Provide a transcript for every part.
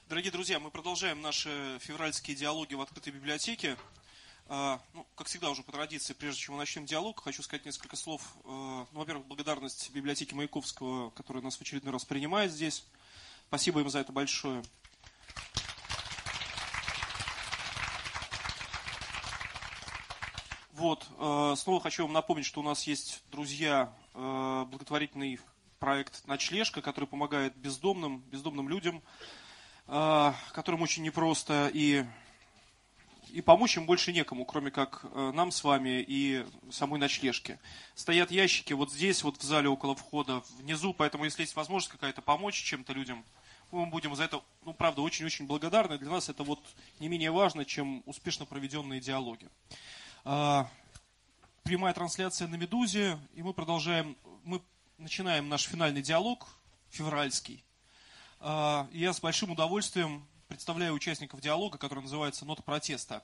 Дорогие друзья, мы продолжаем наши февральские диалоги в открытой библиотеке. Как всегда, уже по традиции, прежде чем мы начнем диалог, хочу сказать несколько слов. Во-первых, благодарность библиотеке Маяковского, которая нас в очередной раз принимает здесь. Спасибо им за это большое. Снова хочу вам напомнить, что у нас есть, друзья, благотворительный проект «Ночлежка», который помогает бездомным людям, которым очень непросто, и помочь им больше некому, кроме как нам с вами и самой ночлежке. Стоят ящики вот здесь, вот в зале около входа, внизу, поэтому если есть возможность какая-то помочь чем-то людям, мы будем за это, правда, очень-очень благодарны. Для нас это не менее важно, чем успешно проведенные диалоги. Прямая трансляция на «Медузе», и мы начинаем наш финальный диалог, февральский. Я с большим удовольствием представляю участников диалога, который называется «Нота протеста».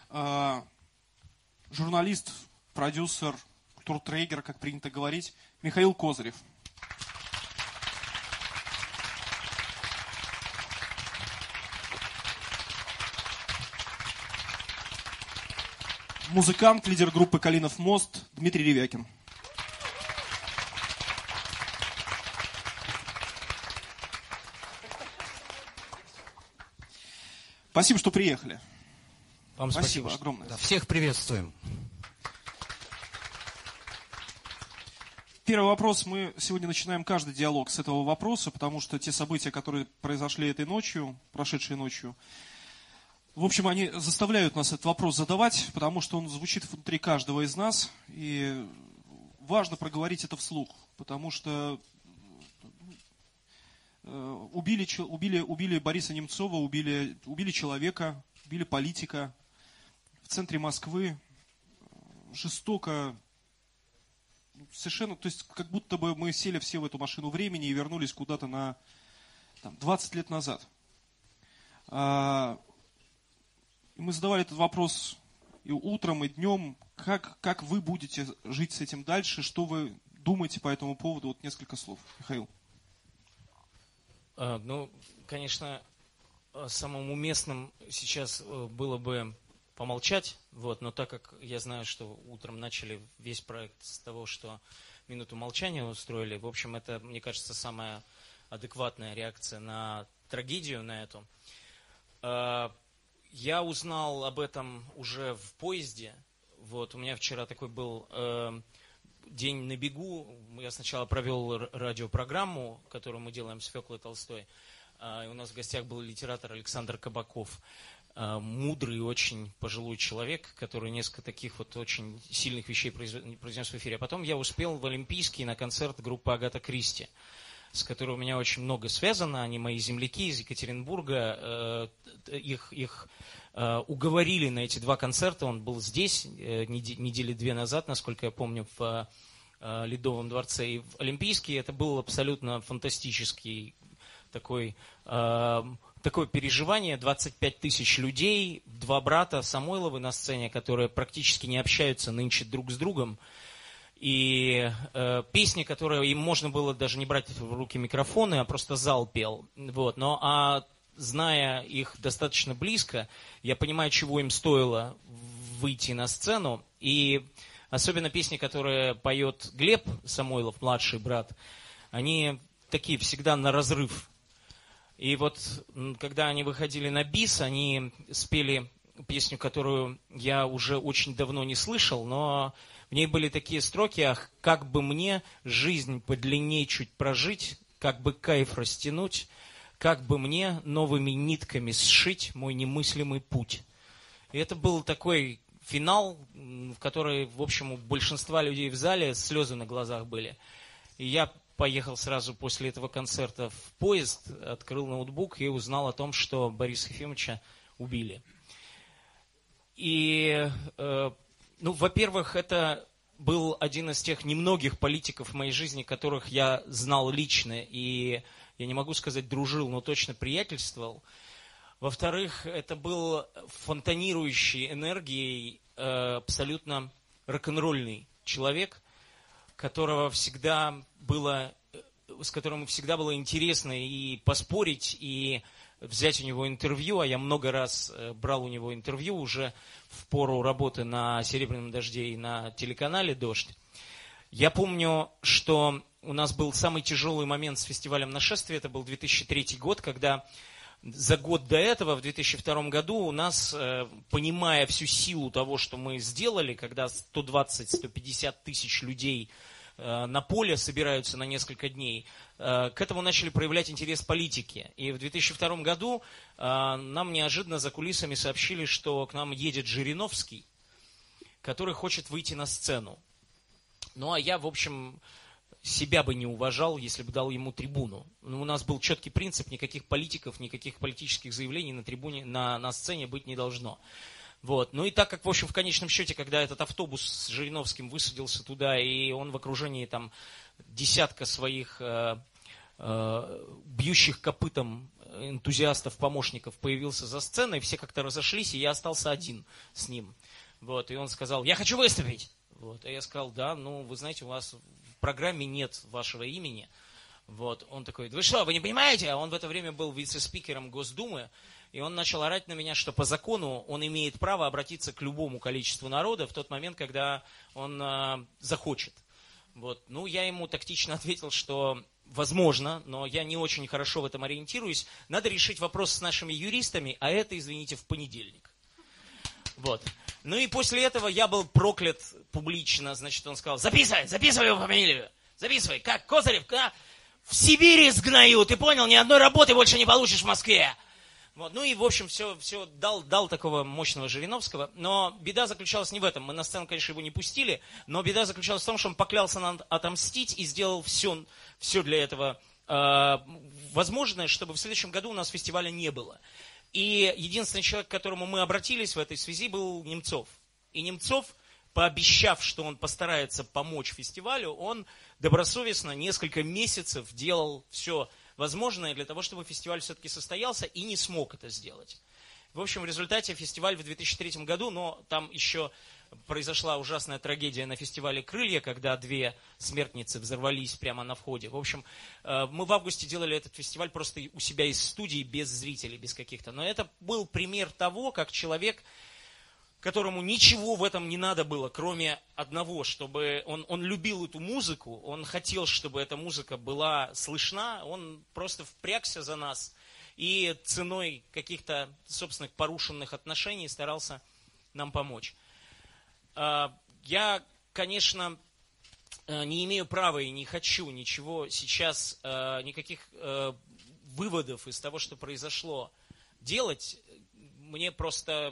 Журналист, продюсер, культуртрегер, как принято говорить, Михаил Козырев. Музыкант, лидер группы «Калинов мост» Дмитрий Ревякин. Спасибо, что приехали. Вам спасибо огромное. Да, всех приветствуем. Первый вопрос. Мы сегодня начинаем каждый диалог с этого вопроса, потому что те события, которые произошли этой ночью, прошедшей ночью, в общем, они заставляют нас этот вопрос задавать, потому что он звучит внутри каждого из нас, и важно проговорить это вслух, потому что убили Бориса Немцова, убили человека, убили политика в центре Москвы, жестоко, совершенно, то есть как будто бы мы сели все в эту машину времени и вернулись куда-то на 20 лет назад. И мы задавали этот вопрос и утром, и днем, как вы будете жить с этим дальше, что вы думаете по этому поводу, несколько слов. Михаил. Конечно, самым уместным сейчас было бы помолчать, но так как я знаю, что утром начали весь проект с того, что минуту молчания устроили, в общем, это, мне кажется, самая адекватная реакция на трагедию, на эту. Я узнал об этом уже в поезде. У меня вчера такой был день на бегу. Я сначала провел радиопрограмму, которую мы делаем с Феклой Толстой. И у нас в гостях был литератор Александр Кабаков. Мудрый, очень пожилой человек, который несколько таких очень сильных вещей произнес в эфире. А потом я успел в Олимпийский на концерт группы Агата Кристи, с которой у меня очень много связано. Они мои земляки из Екатеринбурга. Их уговорили на эти два концерта. Он был здесь недели 2 назад, насколько я помню, в Ледовом дворце. И в Олимпийский это был абсолютно фантастический такое переживание. 25 тысяч людей, 2 брата Самойловы на сцене, которые практически не общаются нынче друг с другом. И песни, которые им можно было даже не брать в руки микрофоны, а просто зал пел. Зная их достаточно близко, я понимаю, чего им стоило выйти на сцену. И особенно песни, которые поет Глеб Самойлов, младший брат, они такие всегда на разрыв. И когда они выходили на бис, они спели песню, которую я уже очень давно не слышал, но в ней были такие строки: «Ах, как бы мне жизнь подлинней чуть прожить, как бы кайф растянуть, как бы мне новыми нитками сшить мой немыслимый путь». И это был такой финал, в который, в общем, у большинства людей в зале слезы на глазах были. И я поехал сразу после этого концерта в поезд, открыл ноутбук и узнал о том, что Бориса Ефимовича убили. И, во-первых, это был один из тех немногих политиков в моей жизни, которых я знал лично, и я не могу сказать дружил, но точно приятельствовал. Во-вторых, это был фонтанирующий энергией абсолютно рок-н-ролльный человек, которого всегда было с которым всегда было интересно и поспорить, и взять у него интервью, а я много раз брал у него интервью уже в пору работы на «Серебряном дожде» и на телеканале «Дождь». Я помню, что у нас был самый тяжелый момент с фестивалем «Нашествие», это был 2003 год, когда за год до этого, в 2002 году, у нас, понимая всю силу того, что мы сделали, когда 120-150 тысяч людей на поле собираются на несколько дней, к этому начали проявлять интерес политики. И в 2002 году нам неожиданно за кулисами сообщили, что к нам едет Жириновский, который хочет выйти на сцену. Ну, а я, в общем, себя бы не уважал, если бы дал ему трибуну. Но у нас был четкий принцип: никаких политиков, никаких политических заявлений на трибуне, на сцене быть не должно. Вот. Ну и так как, в общем, в конечном счете, когда этот автобус с Жириновским высадился туда, и он в окружении там десятка своих бьющих копытом энтузиастов, помощников появился за сценой, все как-то разошлись, и я остался один с ним. Вот. И он сказал: я хочу выступить. Вот. А я сказал: да, ну, вы знаете, у вас в программе нет вашего имени. Вот. Он такой: вы что, вы не понимаете? А он в это время был вице-спикером Госдумы, и он начал орать на меня, что по закону он имеет право обратиться к любому количеству народа в тот момент, когда он захочет. Вот. Ну, я ему тактично ответил, что возможно, но я не очень хорошо в этом ориентируюсь. Надо решить вопрос с нашими юристами, а это, извините, в понедельник. Вот. Ну и после этого я был проклят публично. Значит, он сказал: записывай его фамилию. Записывай, как Козырев, в Сибири сгною, ты понял? Ни одной работы больше не получишь в Москве. Вот. Ну и, в общем, все дал такого мощного Жириновского. Но беда заключалась не в этом. Мы на сцену, конечно, его не пустили, но беда заключалась в том, что он поклялся нам отомстить и сделал все для этого возможное, чтобы в следующем году у нас фестиваля не было. И единственный человек, к которому мы обратились в этой связи, был Немцов. И Немцов, пообещав, что он постарается помочь фестивалю, он добросовестно несколько месяцев делал все возможное для того, чтобы фестиваль все-таки состоялся, и не смог это сделать. В общем, в результате фестиваль в 2003 году, но там еще произошла ужасная трагедия на фестивале «Крылья», когда 2 смертницы взорвались прямо на входе. В общем, мы в августе делали этот фестиваль просто у себя из студии, без зрителей, без каких-то. Но это был пример того, как человек, которому ничего в этом не надо было, кроме одного, чтобы он любил эту музыку, он хотел, чтобы эта музыка была слышна, он просто впрягся за нас и ценой каких-то собственных порушенных отношений старался нам помочь. Я, конечно, не имею права и не хочу ничего сейчас, никаких выводов из того, что произошло, делать. Мне просто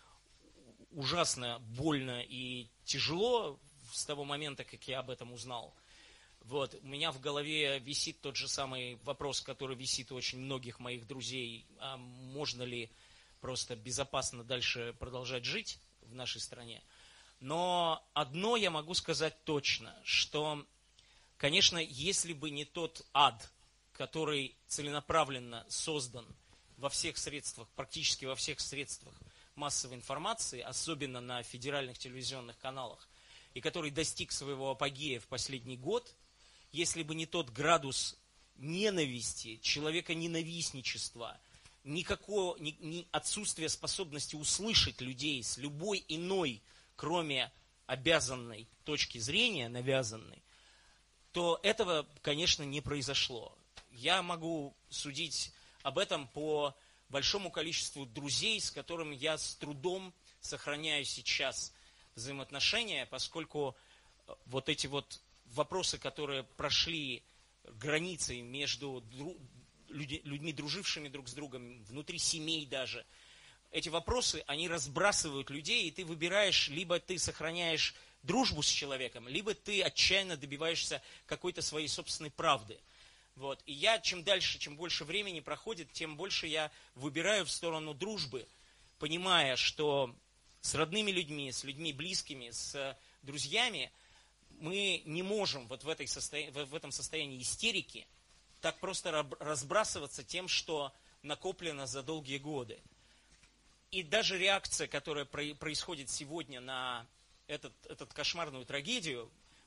ужасно больно и тяжело с того момента, как я об этом узнал. Вот. У меня в голове висит тот же самый вопрос, который висит у очень многих моих друзей. А можно ли просто безопасно дальше продолжать жить в нашей стране? Но одно я могу сказать точно, что, конечно, если бы не тот ад, который целенаправленно создан во всех средствах, практически во всех средствах массовой информации, особенно на федеральных телевизионных каналах, и который достиг своего апогея в последний год, если бы не тот градус ненависти, человеконенавистничества, никакого отсутствие способности услышать людей с любой иной, кроме обязанной точки зрения, навязанной, то этого, конечно, не произошло. Я могу судить об этом по большому количеству друзей, с которыми я с трудом сохраняю сейчас взаимоотношения, поскольку вот эти вот вопросы, которые прошли границей между людьми, дружившими друг с другом, внутри семей даже, эти вопросы, они разбрасывают людей, и ты выбираешь, либо ты сохраняешь дружбу с человеком, либо ты отчаянно добиваешься какой-то своей собственной правды. Вот. И я чем дальше, чем больше времени проходит, тем больше я выбираю в сторону дружбы, понимая, что с родными людьми, с людьми близкими, с друзьями мы не можем вот в этом состоянии истерики так просто разбрасываться тем, что накоплено за долгие годы. И даже реакция, которая происходит сегодня на эту кошмарную трагедию,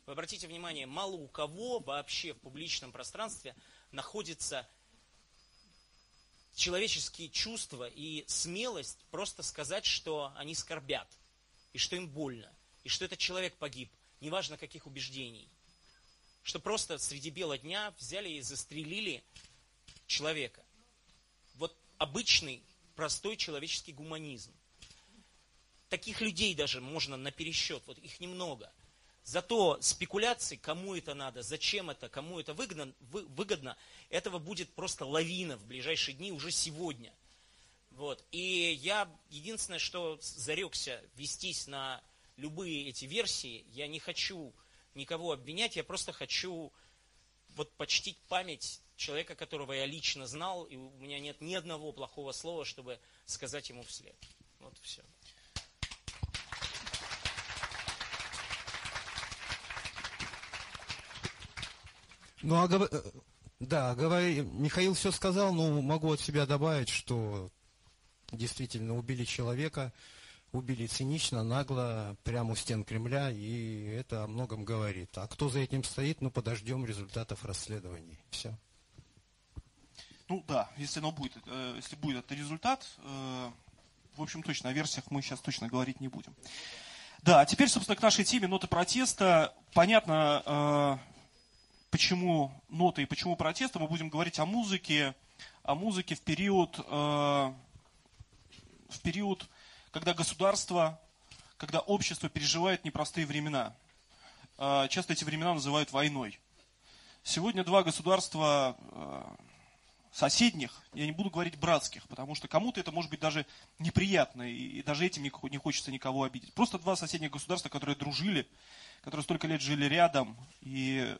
Вы обратите внимание, мало у кого вообще в публичном пространстве находится человеческие чувства и смелость просто сказать, что они скорбят, и что им больно, и что этот человек погиб, неважно каких убеждений. Что просто среди бела дня взяли и застрелили человека. Вот обычный, простой человеческий гуманизм. Таких людей даже можно напересчет, вот их немного. Зато спекуляции, кому это надо, зачем это, кому это выгодно, этого будет просто лавина в ближайшие дни, уже сегодня. Вот. И я единственное, что зарекся вестись на любые эти версии, я не хочу никого обвинять, я просто хочу вот почтить память человека, которого я лично знал, и у меня нет ни одного плохого слова, чтобы сказать ему вслед. Вот все. Ну, да, Михаил все сказал, но могу от себя добавить, что действительно убили человека, убили цинично, нагло, прямо у стен Кремля, и это о многом говорит. А кто за этим стоит, ну, подождем результатов расследований. Все. Ну да, если будет этот результат, в общем, точно о версиях мы сейчас точно говорить не будем. Да, а теперь, собственно, к нашей теме ноты протеста. Понятно, почему ноты и почему протеста. Мы будем говорить о музыке в период, когда государство, когда общество переживает непростые времена. Часто эти времена называют войной. Сегодня два государства соседних, я не буду говорить братских, потому что кому-то это может быть даже неприятно, и даже этим не хочется никого обидеть. Просто два соседних государства, которые дружили, которые столько лет жили рядом, и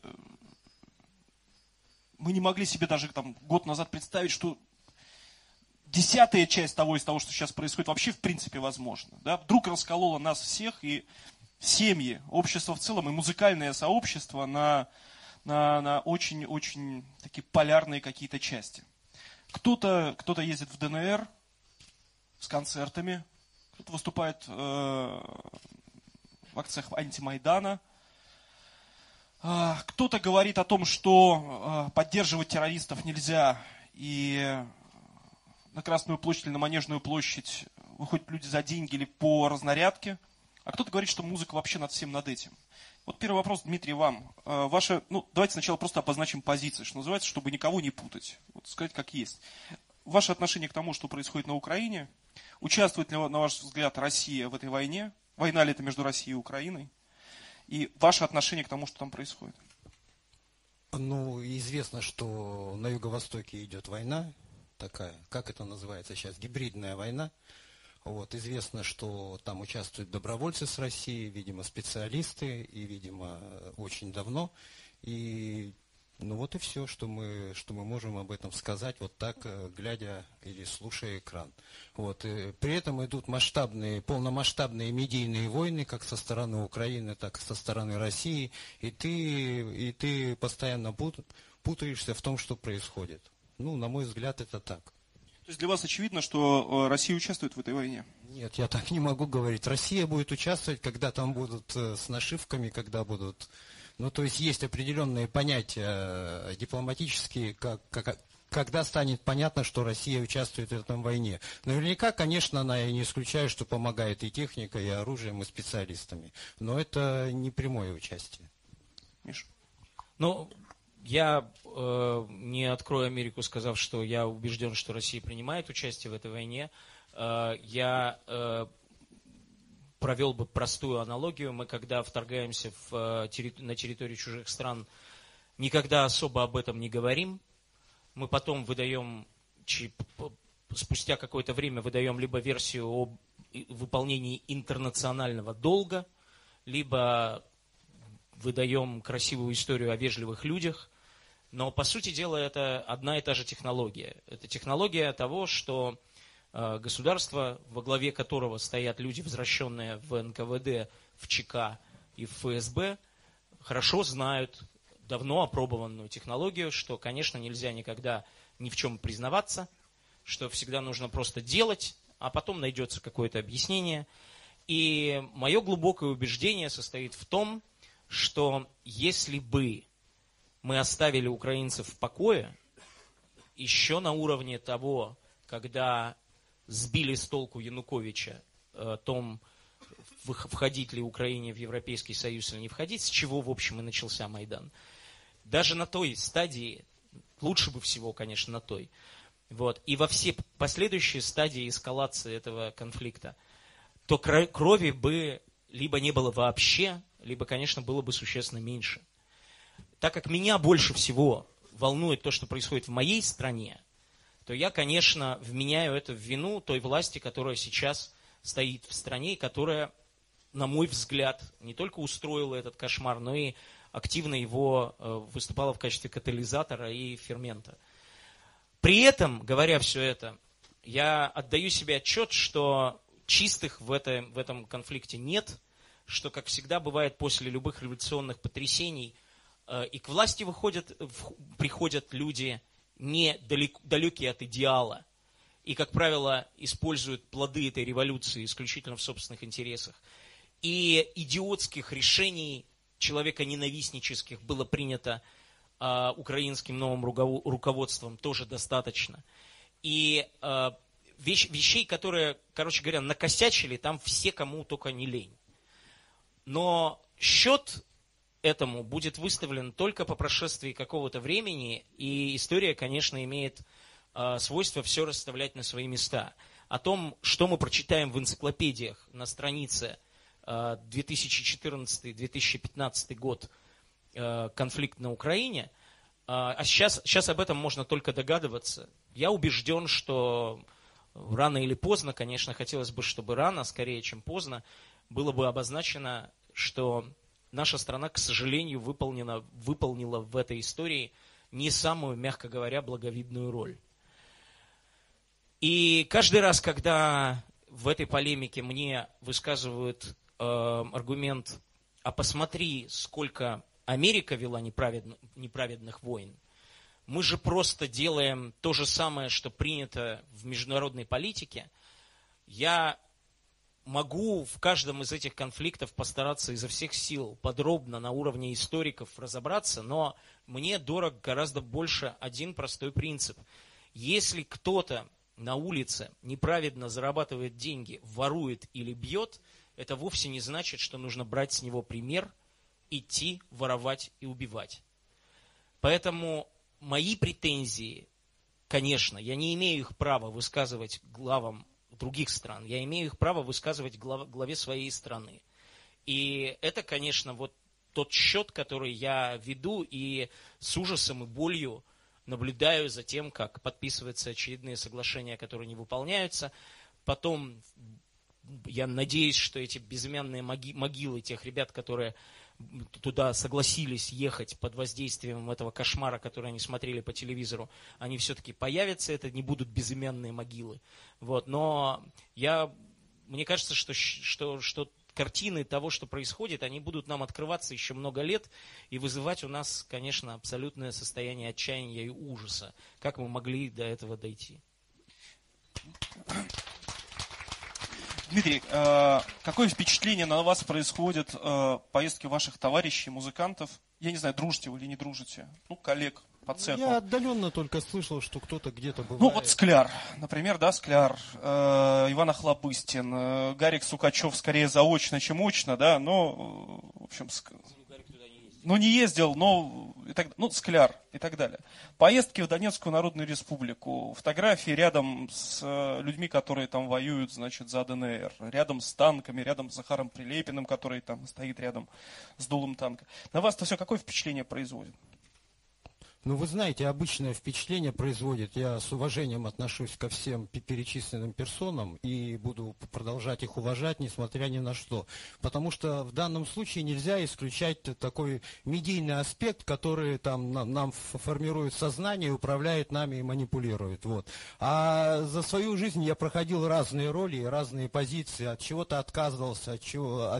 мы не могли себе даже год назад представить, что 10-я часть того, что сейчас происходит, вообще в принципе возможно. Да? Вдруг раскололо нас всех, и семьи, общество в целом, и музыкальное сообщество на очень-очень такие полярные какие-то части. Кто-то ездит в ДНР с концертами, кто-то выступает в акциях антимайдана, кто-то говорит о том, что поддерживать террористов нельзя, и на Красную площадь или на Манежную площадь выходят люди за деньги или по разнарядке, а кто-то говорит, что музыка вообще над всем над этим. Вот первый вопрос, Дмитрий, вам. Давайте сначала просто обозначим позиции, что называется, чтобы никого не путать. Вот сказать как есть. Ваше отношение к тому, что происходит на Украине? Участвует ли, на ваш взгляд, Россия в этой войне? Война ли это между Россией и Украиной? И ваше отношение к тому, что там происходит? Ну, известно, что на Юго-Востоке идет война такая, как это называется сейчас, гибридная война. Вот, известно, что там участвуют добровольцы с России, видимо, специалисты, и, видимо, очень давно. И, ну вот и все, что мы можем об этом сказать, вот так, глядя или слушая экран. Вот, и при этом идут полномасштабные медийные войны, как со стороны Украины, так и со стороны России, и ты постоянно путаешься в том, что происходит. Ну, на мой взгляд, это так. То есть для вас очевидно, что Россия участвует в этой войне? Нет, я так не могу говорить. Россия будет участвовать, когда там будут с нашивками, когда будут... Ну, то есть определенные понятия дипломатические, когда станет понятно, что Россия участвует в этом войне. Наверняка, конечно, она, я не исключаю, что помогает и техникой, и оружием, и специалистами. Но это не прямое участие. Миша? Ну, я не открою Америку, сказав, что я убежден, что Россия принимает участие в этой войне. Я провел бы простую аналогию. Мы, когда вторгаемся на территорию чужих стран, никогда особо об этом не говорим. Мы потом спустя какое-то время выдаем либо версию о выполнении интернационального долга, либо выдаем красивую историю о вежливых людях. Но, по сути дела, это одна и та же технология. Это технология того, что государство, во главе которого стоят люди, возвращенные в НКВД, в ЧК и в ФСБ, хорошо знают давно опробованную технологию, что, конечно, нельзя никогда ни в чем признаваться, что всегда нужно просто делать, а потом найдется какое-то объяснение. И мое глубокое убеждение состоит в том, что если бы мы оставили украинцев в покое, еще на уровне того, когда сбили с толку Януковича о том, входить ли Украине в Европейский Союз или не входить, с чего, в общем, и начался Майдан. Даже на той стадии, лучше бы всего, конечно, на той, вот, и во все последующие стадии эскалации этого конфликта, то крови бы либо не было вообще, либо, конечно, было бы существенно меньше. Так как меня больше всего волнует то, что происходит в моей стране, то я, конечно, вменяю это в вину той власти, которая сейчас стоит в стране, и которая, на мой взгляд, не только устроила этот кошмар, но и активно его выступала в качестве катализатора и фермента. При этом, говоря все это, я отдаю себе отчет, что чистых в этом конфликте нет, что, как всегда бывает после любых революционных потрясений, и к власти приходят люди не далекие от идеала, и, как правило, используют плоды этой революции исключительно в собственных интересах. И идиотских решений, человеконенавистнических, было принято украинским новым руководством тоже достаточно. И вещей, которые, короче говоря, накосячили, там все, кому только не лень. Но счет этому будет выставлен только по прошествии какого-то времени, и история, конечно, имеет свойство все расставлять на свои места. О том, что мы прочитаем в энциклопедиях на странице 2014-2015 год, конфликт на Украине, а сейчас об этом можно только догадываться. Я убежден, что рано или поздно, конечно, хотелось бы, чтобы рано, скорее, чем поздно, было бы обозначено, что наша страна, к сожалению, выполнила в этой истории не самую, мягко говоря, благовидную роль. И каждый раз, когда в этой полемике мне высказывают аргумент, а посмотри, сколько Америка вела неправедных войн, мы же просто делаем то же самое, что принято в международной политике, я могу в каждом из этих конфликтов постараться изо всех сил подробно на уровне историков разобраться, но мне дорог гораздо больше один простой принцип. Если кто-то на улице неправедно зарабатывает деньги, ворует или бьет, это вовсе не значит, что нужно брать с него пример, идти, воровать и убивать. Поэтому мои претензии, конечно, я не имею их права высказывать главам других стран, я имею их право высказывать главе своей страны. И это, конечно, вот тот счет, который я веду, и с ужасом и болью наблюдаю за тем, как подписываются очередные соглашения, которые не выполняются. Потом я надеюсь, что эти безымянные могилы тех ребят, которые туда согласились ехать под воздействием этого кошмара, который они смотрели по телевизору, они все-таки появятся, это не будут безымянные могилы. Вот. Но мне кажется, что картины того, что происходит, они будут нам открываться еще много лет и вызывать у нас, конечно, абсолютное состояние отчаяния и ужаса. Как мы могли до этого дойти? Дмитрий, какое впечатление на вас происходит поездки ваших товарищей, музыкантов? Я не знаю, дружите вы или не дружите? Ну, коллег по цеху. Я отдаленно только слышал, что кто-то где-то бывает. Ну, вот Скляр, например, да, Скляр, Иван Охлобыстин, Гарик Сукачев скорее заочно, чем очно, да, но, в общем, ну, не ездил, но, Скляр и так далее. Поездки в Донецкую Народную Республику, фотографии рядом с людьми, которые там воюют, значит, за ДНР, рядом с танками, рядом с Захаром Прилепиным, который там стоит рядом с дулом танка. На вас-то все какое впечатление производит? Ну, вы знаете, обычное впечатление производит. Я с уважением отношусь ко всем перечисленным персонам и буду продолжать их уважать, несмотря ни на что. Потому что в данном случае нельзя исключать такой медийный аспект, который там нам формирует сознание, управляет нами и манипулирует. Вот. А за свою жизнь я проходил разные роли, разные позиции, от чего-то отказывался, от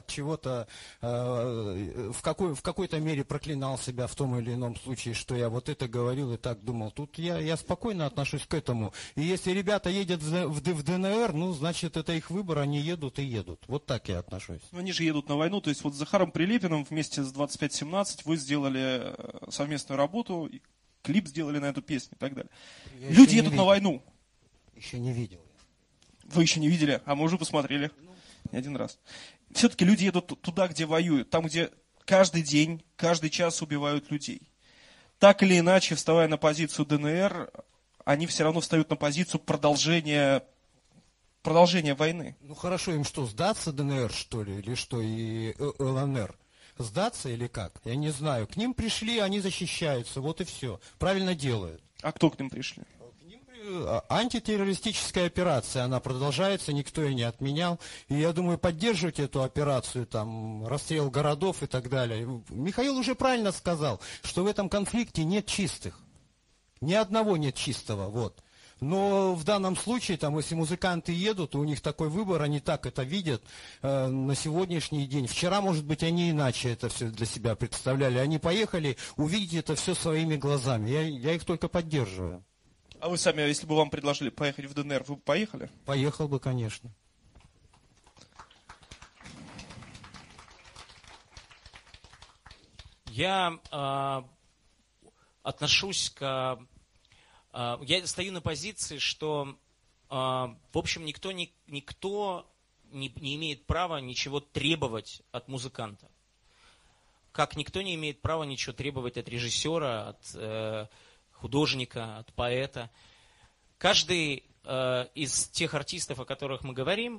чего-то в какой-то мере проклинал себя в том или ином случае, что я вот это говорил и так думал. Тут я спокойно отношусь к этому. И если ребята едут в ДНР, ну, значит, это их выбор, они едут и едут. Вот так я отношусь. Ну, они же едут на войну, то есть вот с Захаром Прилепиным вместе с 2517 вы сделали совместную работу, клип сделали на эту песню и так далее. Люди едут на войну. Еще не видел. Вы еще не видели, а мы уже посмотрели. Не один раз. Все-таки люди едут туда, где воюют, там, где каждый день, каждый час убивают людей. Так или иначе, вставая на позицию ДНР, они все равно встают на позицию продолжения войны. Ну хорошо, им что, сдаться ДНР, что ли, или что, и ЛНР? Сдаться или как? Я не знаю. К ним пришли, они защищаются, вот и все. Правильно делают. А кто к ним пришли? Антитеррористическая операция, она продолжается, никто ее не отменял. И я думаю, поддерживать эту операцию, там, расстрел городов и так далее. Михаил уже правильно сказал, что в этом конфликте нет чистых. Ни одного нет чистого, вот. Но в данном случае, там, если музыканты едут, у них такой выбор, они так это видят на сегодняшний день. Вчера, может быть, они иначе это все для себя представляли. Они поехали увидеть это все своими глазами. Я их только поддерживаю. А вы сами, если бы вам предложили поехать в ДНР, вы бы поехали? Поехал бы, конечно. Я отношусь к... я стою на позиции, что, в общем, никто не имеет права ничего требовать от музыканта. Как никто не имеет права ничего требовать от режиссера, от художника, от поэта. Каждый из тех артистов, о которых мы говорим,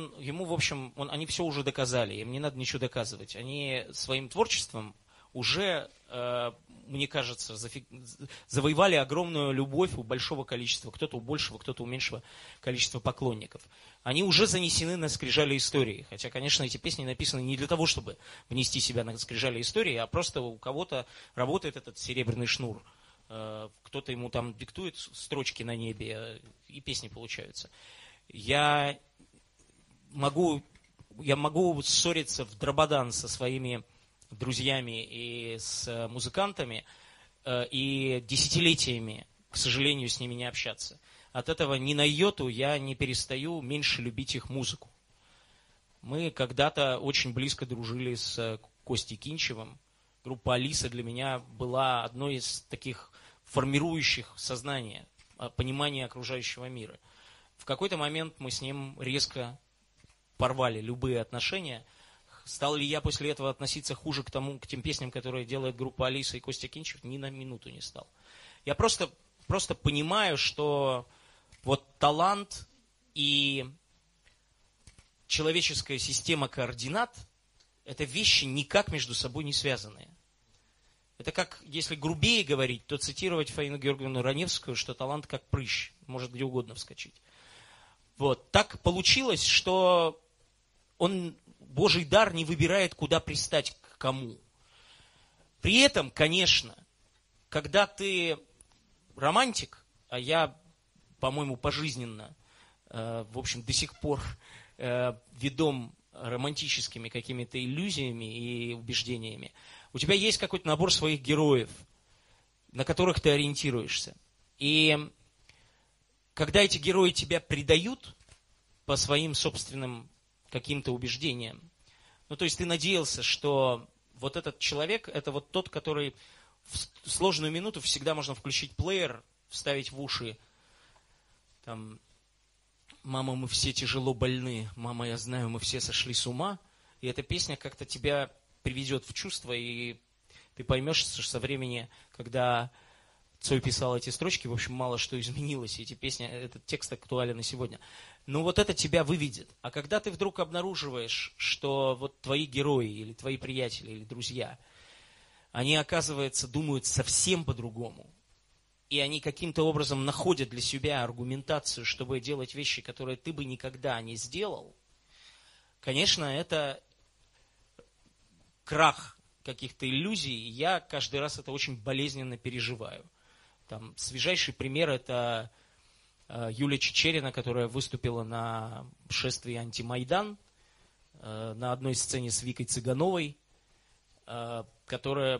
они все уже доказали, им не надо ничего доказывать. Они своим творчеством уже, мне кажется, завоевали огромную любовь у большого количества, кто-то у большего, кто-то у меньшего количества поклонников. Они уже занесены на скрижали истории. Хотя, конечно, эти песни написаны не для того, чтобы внести себя на скрижали истории, а просто у кого-то работает этот серебряный шнур. Кто-то ему там диктует строчки на небе, и песни получаются. Я могу ссориться в дрободан со своими друзьями и с музыкантами, и десятилетиями, к сожалению, с ними не общаться. От этого ни на йоту я не перестаю меньше любить их музыку. Мы когда-то очень близко дружили с Костей Кинчевым. Группа «Алиса» для меня была одной из таких формирующих сознание, понимание окружающего мира. В какой-то момент мы с ним резко порвали любые отношения. Стал ли я после этого относиться хуже к тем песням, которые делает группа «Алиса» и Костя Кинчев? Ни на минуту не стал. Я просто понимаю, что вот талант и человеческая система координат – это вещи никак между собой не связанные. Это как, если грубее говорить, то цитировать Фаину Георгиевну Раневскую, что талант как прыщ, может где угодно вскочить. Вот. Так получилось, что Божий дар не выбирает, куда пристать к кому. При этом, конечно, когда ты романтик, а я, по-моему, пожизненно, в общем, до сих пор ведом романтическими какими-то иллюзиями и убеждениями, у тебя есть какой-то набор своих героев, на которых ты ориентируешься. И когда эти герои тебя предают по своим собственным каким-то убеждениям, ну то есть ты надеялся, что вот этот человек, это вот тот, который в сложную минуту всегда можно включить плеер, вставить в уши, там, «Мама, мы все тяжело больны», «Мама, я знаю, мы все сошли с ума», и эта песня как-то тебя приведет в чувство, и ты поймешь, что со времени, когда Цой писал эти строчки, в общем, мало что изменилось, и этот текст актуален и сегодня. Но вот это тебя выведет. А когда ты вдруг обнаруживаешь, что вот твои герои, или твои приятели, или друзья, они, оказывается, думают совсем по-другому, и они каким-то образом находят для себя аргументацию, чтобы делать вещи, которые ты бы никогда не сделал, конечно, это крах каких-то иллюзий, я каждый раз это очень болезненно переживаю. Там, свежайший пример – это Юлия Чичерина, которая выступила на шествии «Антимайдан» на одной сцене с Викой Цыгановой, которая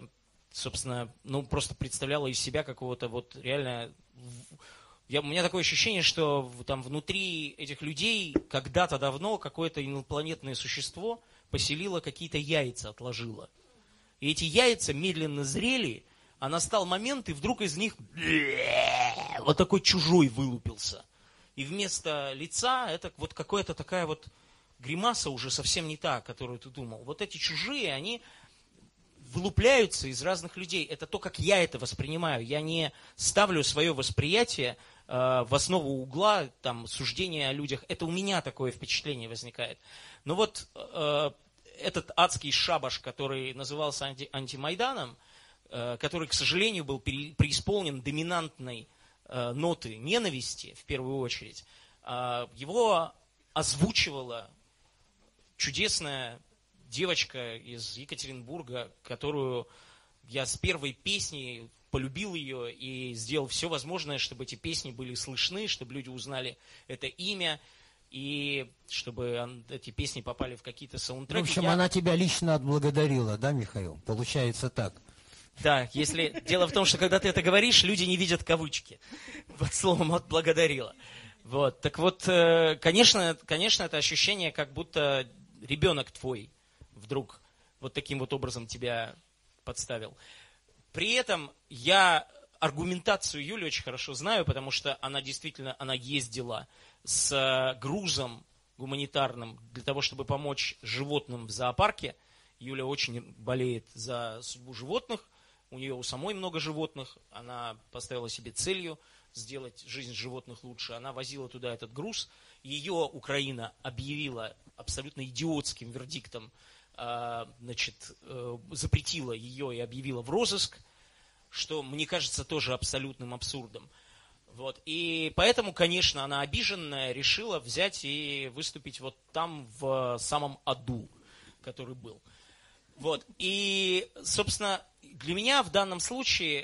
собственно, ну, просто представляла из себя какого-то вот реально... У меня такое ощущение, что там внутри этих людей когда-то давно какое-то инопланетное существо поселило какие-то яйца, отложило. И эти яйца медленно зрели, а настал момент, и вдруг из них вот такой чужой вылупился. И вместо лица это вот какая-то такая вот гримаса уже совсем не та, которую ты думал. Вот эти чужие, они вылупляются из разных людей. Это то, как я это воспринимаю. Я не ставлю свое восприятие в основу угла, там, суждения о людях. Это у меня такое впечатление возникает. Но вот этот адский шабаш, который назывался антимайданом, который, к сожалению, был преисполнен доминантной ноты ненависти, в первую очередь, его озвучивала чудесная девочка из Екатеринбурга, которую я с первой песни полюбил ее и сделал все возможное, чтобы эти песни были слышны, чтобы люди узнали это имя, и чтобы эти песни попали в какие-то саундтреки. В общем, она тебя лично отблагодарила, да, Михаил? Получается так. Да, если дело в том, что когда ты это говоришь, люди не видят кавычки под словом «отблагодарила». Вот, так вот, конечно, это ощущение, как будто ребенок твой вдруг вот таким вот образом тебя подставил. При этом я аргументацию Юли очень хорошо знаю, потому что она действительно, она ездила с грузом гуманитарным для того, чтобы помочь животным в зоопарке. Юля очень болеет за судьбу животных, у нее у самой много животных, она поставила себе целью сделать жизнь животных лучше. Она возила туда этот груз, ее Украина объявила абсолютно идиотским вердиктом, запретила ее и объявила в розыск, что, мне кажется, тоже абсолютным абсурдом. Вот. И поэтому, конечно, она обиженная решила взять и выступить вот там, в самом аду, который был. Вот. И, собственно, для меня в данном случае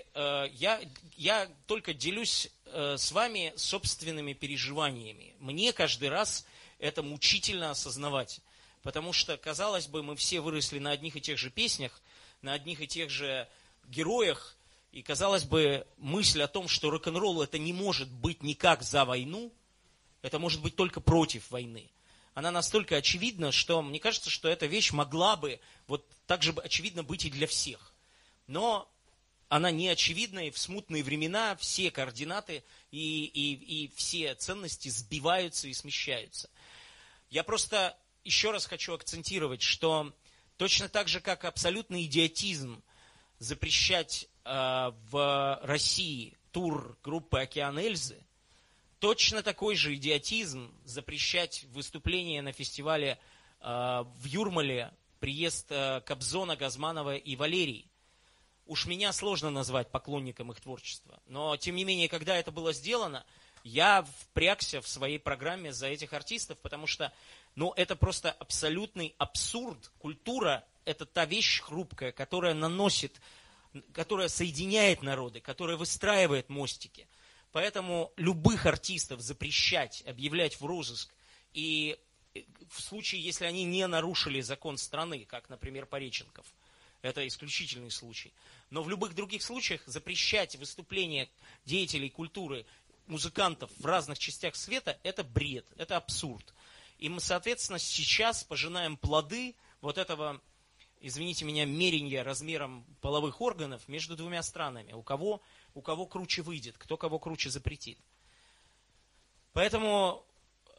я только делюсь с вами собственными переживаниями. Мне каждый раз это мучительно осознавать. Потому что, казалось бы, мы все выросли на одних и тех же песнях, на одних и тех же героях. И, казалось бы, мысль о том, что рок-н-ролл это не может быть никак за войну, это может быть только против войны. Она настолько очевидна, что мне кажется, что эта вещь могла бы вот так же очевидно быть и для всех. Но она не очевидна, и в смутные времена все координаты и все ценности сбиваются и смещаются. Я просто еще раз хочу акцентировать, что точно так же, как абсолютный идиотизм запрещать в России тур группы «Океан Эльзы», точно такой же идиотизм запрещать выступление на фестивале в Юрмале, приезд Кобзона, Газманова и Валерии. Уж меня сложно назвать поклонником их творчества. Но, тем не менее, когда это было сделано, я впрягся в своей программе за этих артистов, потому что это просто абсолютный абсурд. Культура – это та вещь хрупкая, которая которая соединяет народы, которая выстраивает мостики. Поэтому любых артистов запрещать, объявлять в розыск, и в случае, если они не нарушили закон страны, как, например, Пореченков, это исключительный случай. Но в любых других случаях запрещать выступления деятелей культуры, музыкантов в разных частях света – это бред, это абсурд. И мы, соответственно, сейчас пожинаем плоды вот этого, извините меня, меренья размером половых органов между двумя странами. У кого круче выйдет, кто кого круче запретит. Поэтому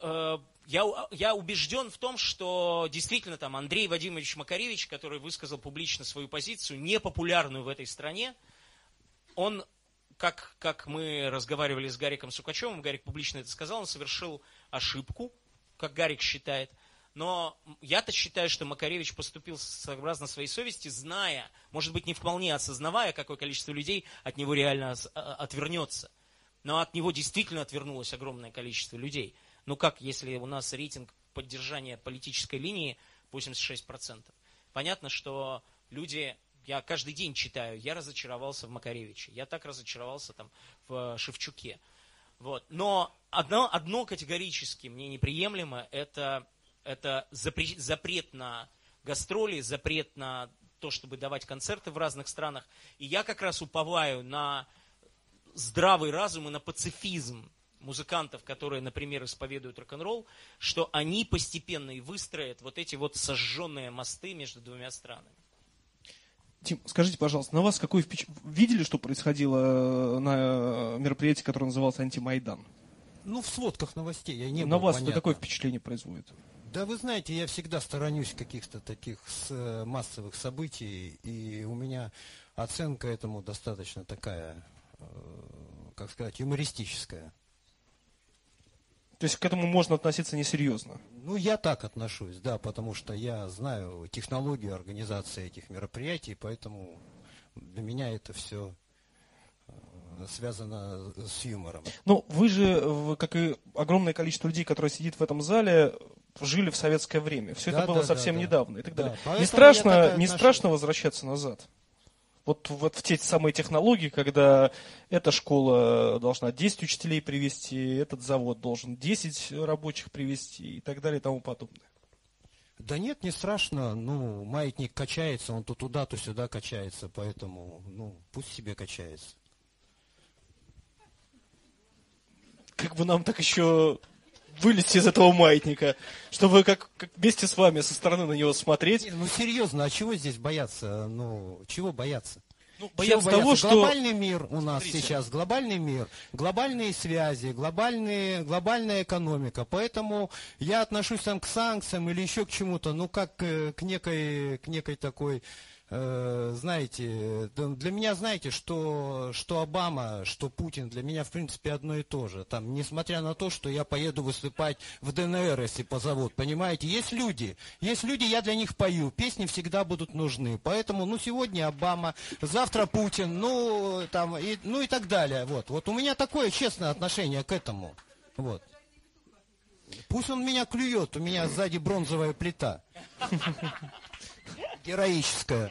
я убежден в том, что действительно там Андрей Вадимович Макаревич, который высказал публично свою позицию, непопулярную в этой стране, он, как мы разговаривали с Гариком Сукачевым, Гарик публично это сказал, он совершил ошибку, как Гарик считает. Но я-то считаю, что Макаревич поступил сообразно своей совести, зная, может быть, не вполне осознавая, какое количество людей от него реально отвернется. Но от него действительно отвернулось огромное количество людей. Ну как, если у нас рейтинг поддержания политической линии 86%? Понятно, что люди, я каждый день читаю, я разочаровался в Макаревиче, я так разочаровался там в Шевчуке. Вот. Но одно категорически мне неприемлемо, это запрет на гастроли, запрет на то, чтобы давать концерты в разных странах. И я как раз уповаю на здравый разум и на пацифизм музыкантов, которые, например, исповедуют рок-н-ролл, что они постепенно и выстроят вот эти вот сожженные мосты между двумя странами. Тим, скажите, пожалуйста, на вас какое впечатление? Видели, что происходило на мероприятии, которое называлось «Антимайдан»? Ну, в сводках новостей я не был, на вас понятно. это какое впечатление производит? Да вы знаете, я всегда сторонюсь каких-то таких массовых событий, и у меня оценка этому достаточно такая, как сказать, юмористическая. То есть к этому можно относиться несерьезно? Ну, я так отношусь, да, потому что я знаю технологию организации этих мероприятий, поэтому для меня это все связано с юмором. Ну, вы же, как и огромное количество людей, которые сидит в этом зале, жили в советское время. Все это было совсем недавно и так далее. Не страшно возвращаться назад? Вот в те самые технологии, когда эта школа должна 10 учителей привести, этот завод должен 10 рабочих привести и так далее и тому подобное. Да нет, не страшно. Ну, маятник качается, он то туда, то сюда качается, поэтому, ну, пусть себе качается. Как бы нам так еще вылезти из этого маятника, чтобы как вместе с вами со стороны на него смотреть. Не, ну серьезно, а чего здесь бояться? Ну, чего бояться? Ну, бояться того, что... Глобальный мир у нас сейчас, глобальный мир, глобальные связи, глобальная экономика. Поэтому я отношусь там к санкциям или еще к чему-то, ну, как к некой такой... знаете, для меня, знаете, что Обама, что Путин, для меня, в принципе, одно и то же. Там, несмотря на то, что я поеду выступать в ДНР, если позовут, понимаете, есть люди, я для них пою, песни всегда будут нужны. Поэтому, ну, сегодня Обама, завтра Путин, ну, там, и так далее. Вот у меня такое честное отношение к этому. Вот. Пусть он меня клюет, у меня сзади бронзовая плита. Героическая.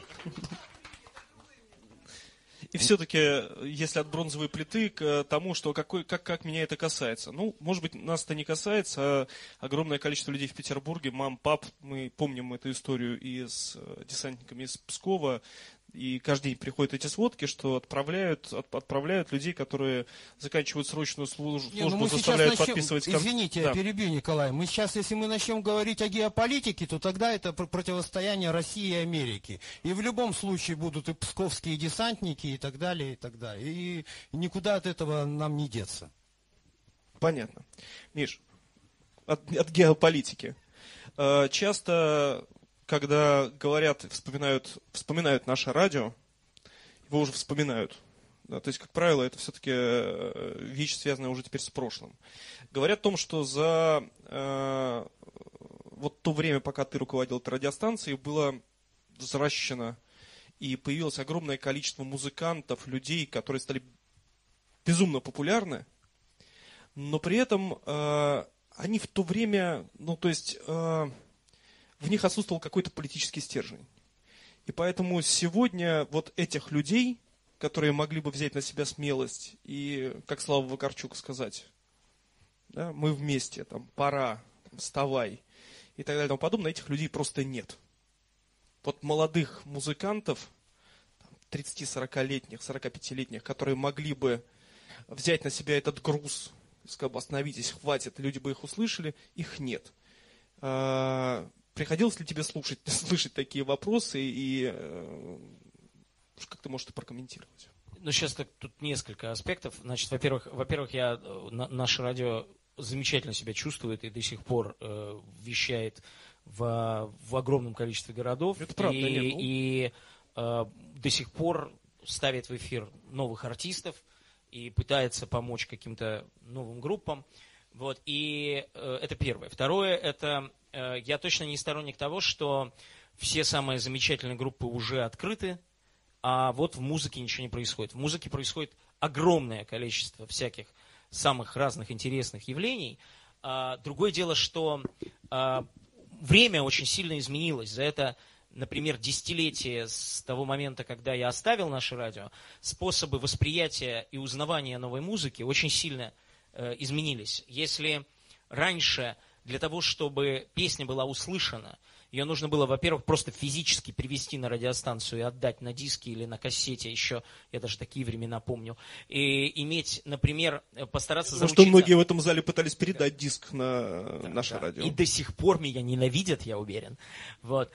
И все-таки, если от бронзовой плиты к тому, что как меня это касается. Ну, может быть, нас это не касается, а огромное количество людей в Петербурге, мам, пап, мы помним эту историю и с десантниками из Пскова, и каждый день приходят эти сводки, что отправляют людей, которые заканчивают срочную службу, заставляют подписывать... Извините, да. Я перебью, Николай. Если мы начнем говорить о геополитике, то тогда это противостояние России и Америки. И в любом случае будут и псковские десантники, и так далее, и так далее. И никуда от этого нам не деться. Понятно. Миш, от геополитики. Часто... Когда говорят, вспоминают наше радио, его уже вспоминают. Да, то есть, как правило, это все-таки вещь, связанная уже теперь с прошлым. Говорят о том, что за вот то время, пока ты руководил этой радиостанцией, было взращено и появилось огромное количество музыкантов, людей, которые стали безумно популярны, но при этом они в то время, в них отсутствовал какой-то политический стержень. И поэтому сегодня вот этих людей, которые могли бы взять на себя смелость и, как Слава Вакарчук сказать, да, мы вместе, там, пора, вставай и так далее и тому подобное, этих людей просто нет. Вот молодых музыкантов, 30-40-летних, 45-летних, которые могли бы взять на себя этот груз, сказать, остановитесь, хватит, люди бы их услышали, их нет. Приходилось ли тебе слышать такие вопросы, и как ты можешь это прокомментировать? Ну, сейчас тут несколько аспектов. Значит, во-первых, наше радио замечательно себя чувствует и до сих пор вещает в огромном количестве городов. Это правда, и до сих пор ставит в эфир новых артистов и пытается помочь каким-то новым группам. Вот, и это первое. Второе, это я точно не сторонник того, что все самые замечательные группы уже открыты, а вот в музыке ничего не происходит. В музыке происходит огромное количество всяких самых разных интересных явлений. Другое дело, что время очень сильно изменилось. За это, например, десятилетие с того момента, когда я оставил наше радио, способы восприятия и узнавания новой музыки очень сильно изменились. Если раньше для того, чтобы песня была услышана, Ее нужно было, во-первых, просто физически привезти на радиостанцию и отдать на диске или на кассете еще, я даже такие времена помню, и иметь, например, постараться заручиться... Что многие в этом зале пытались передать диск на наше радио. И до сих пор меня ненавидят, я уверен. Вот.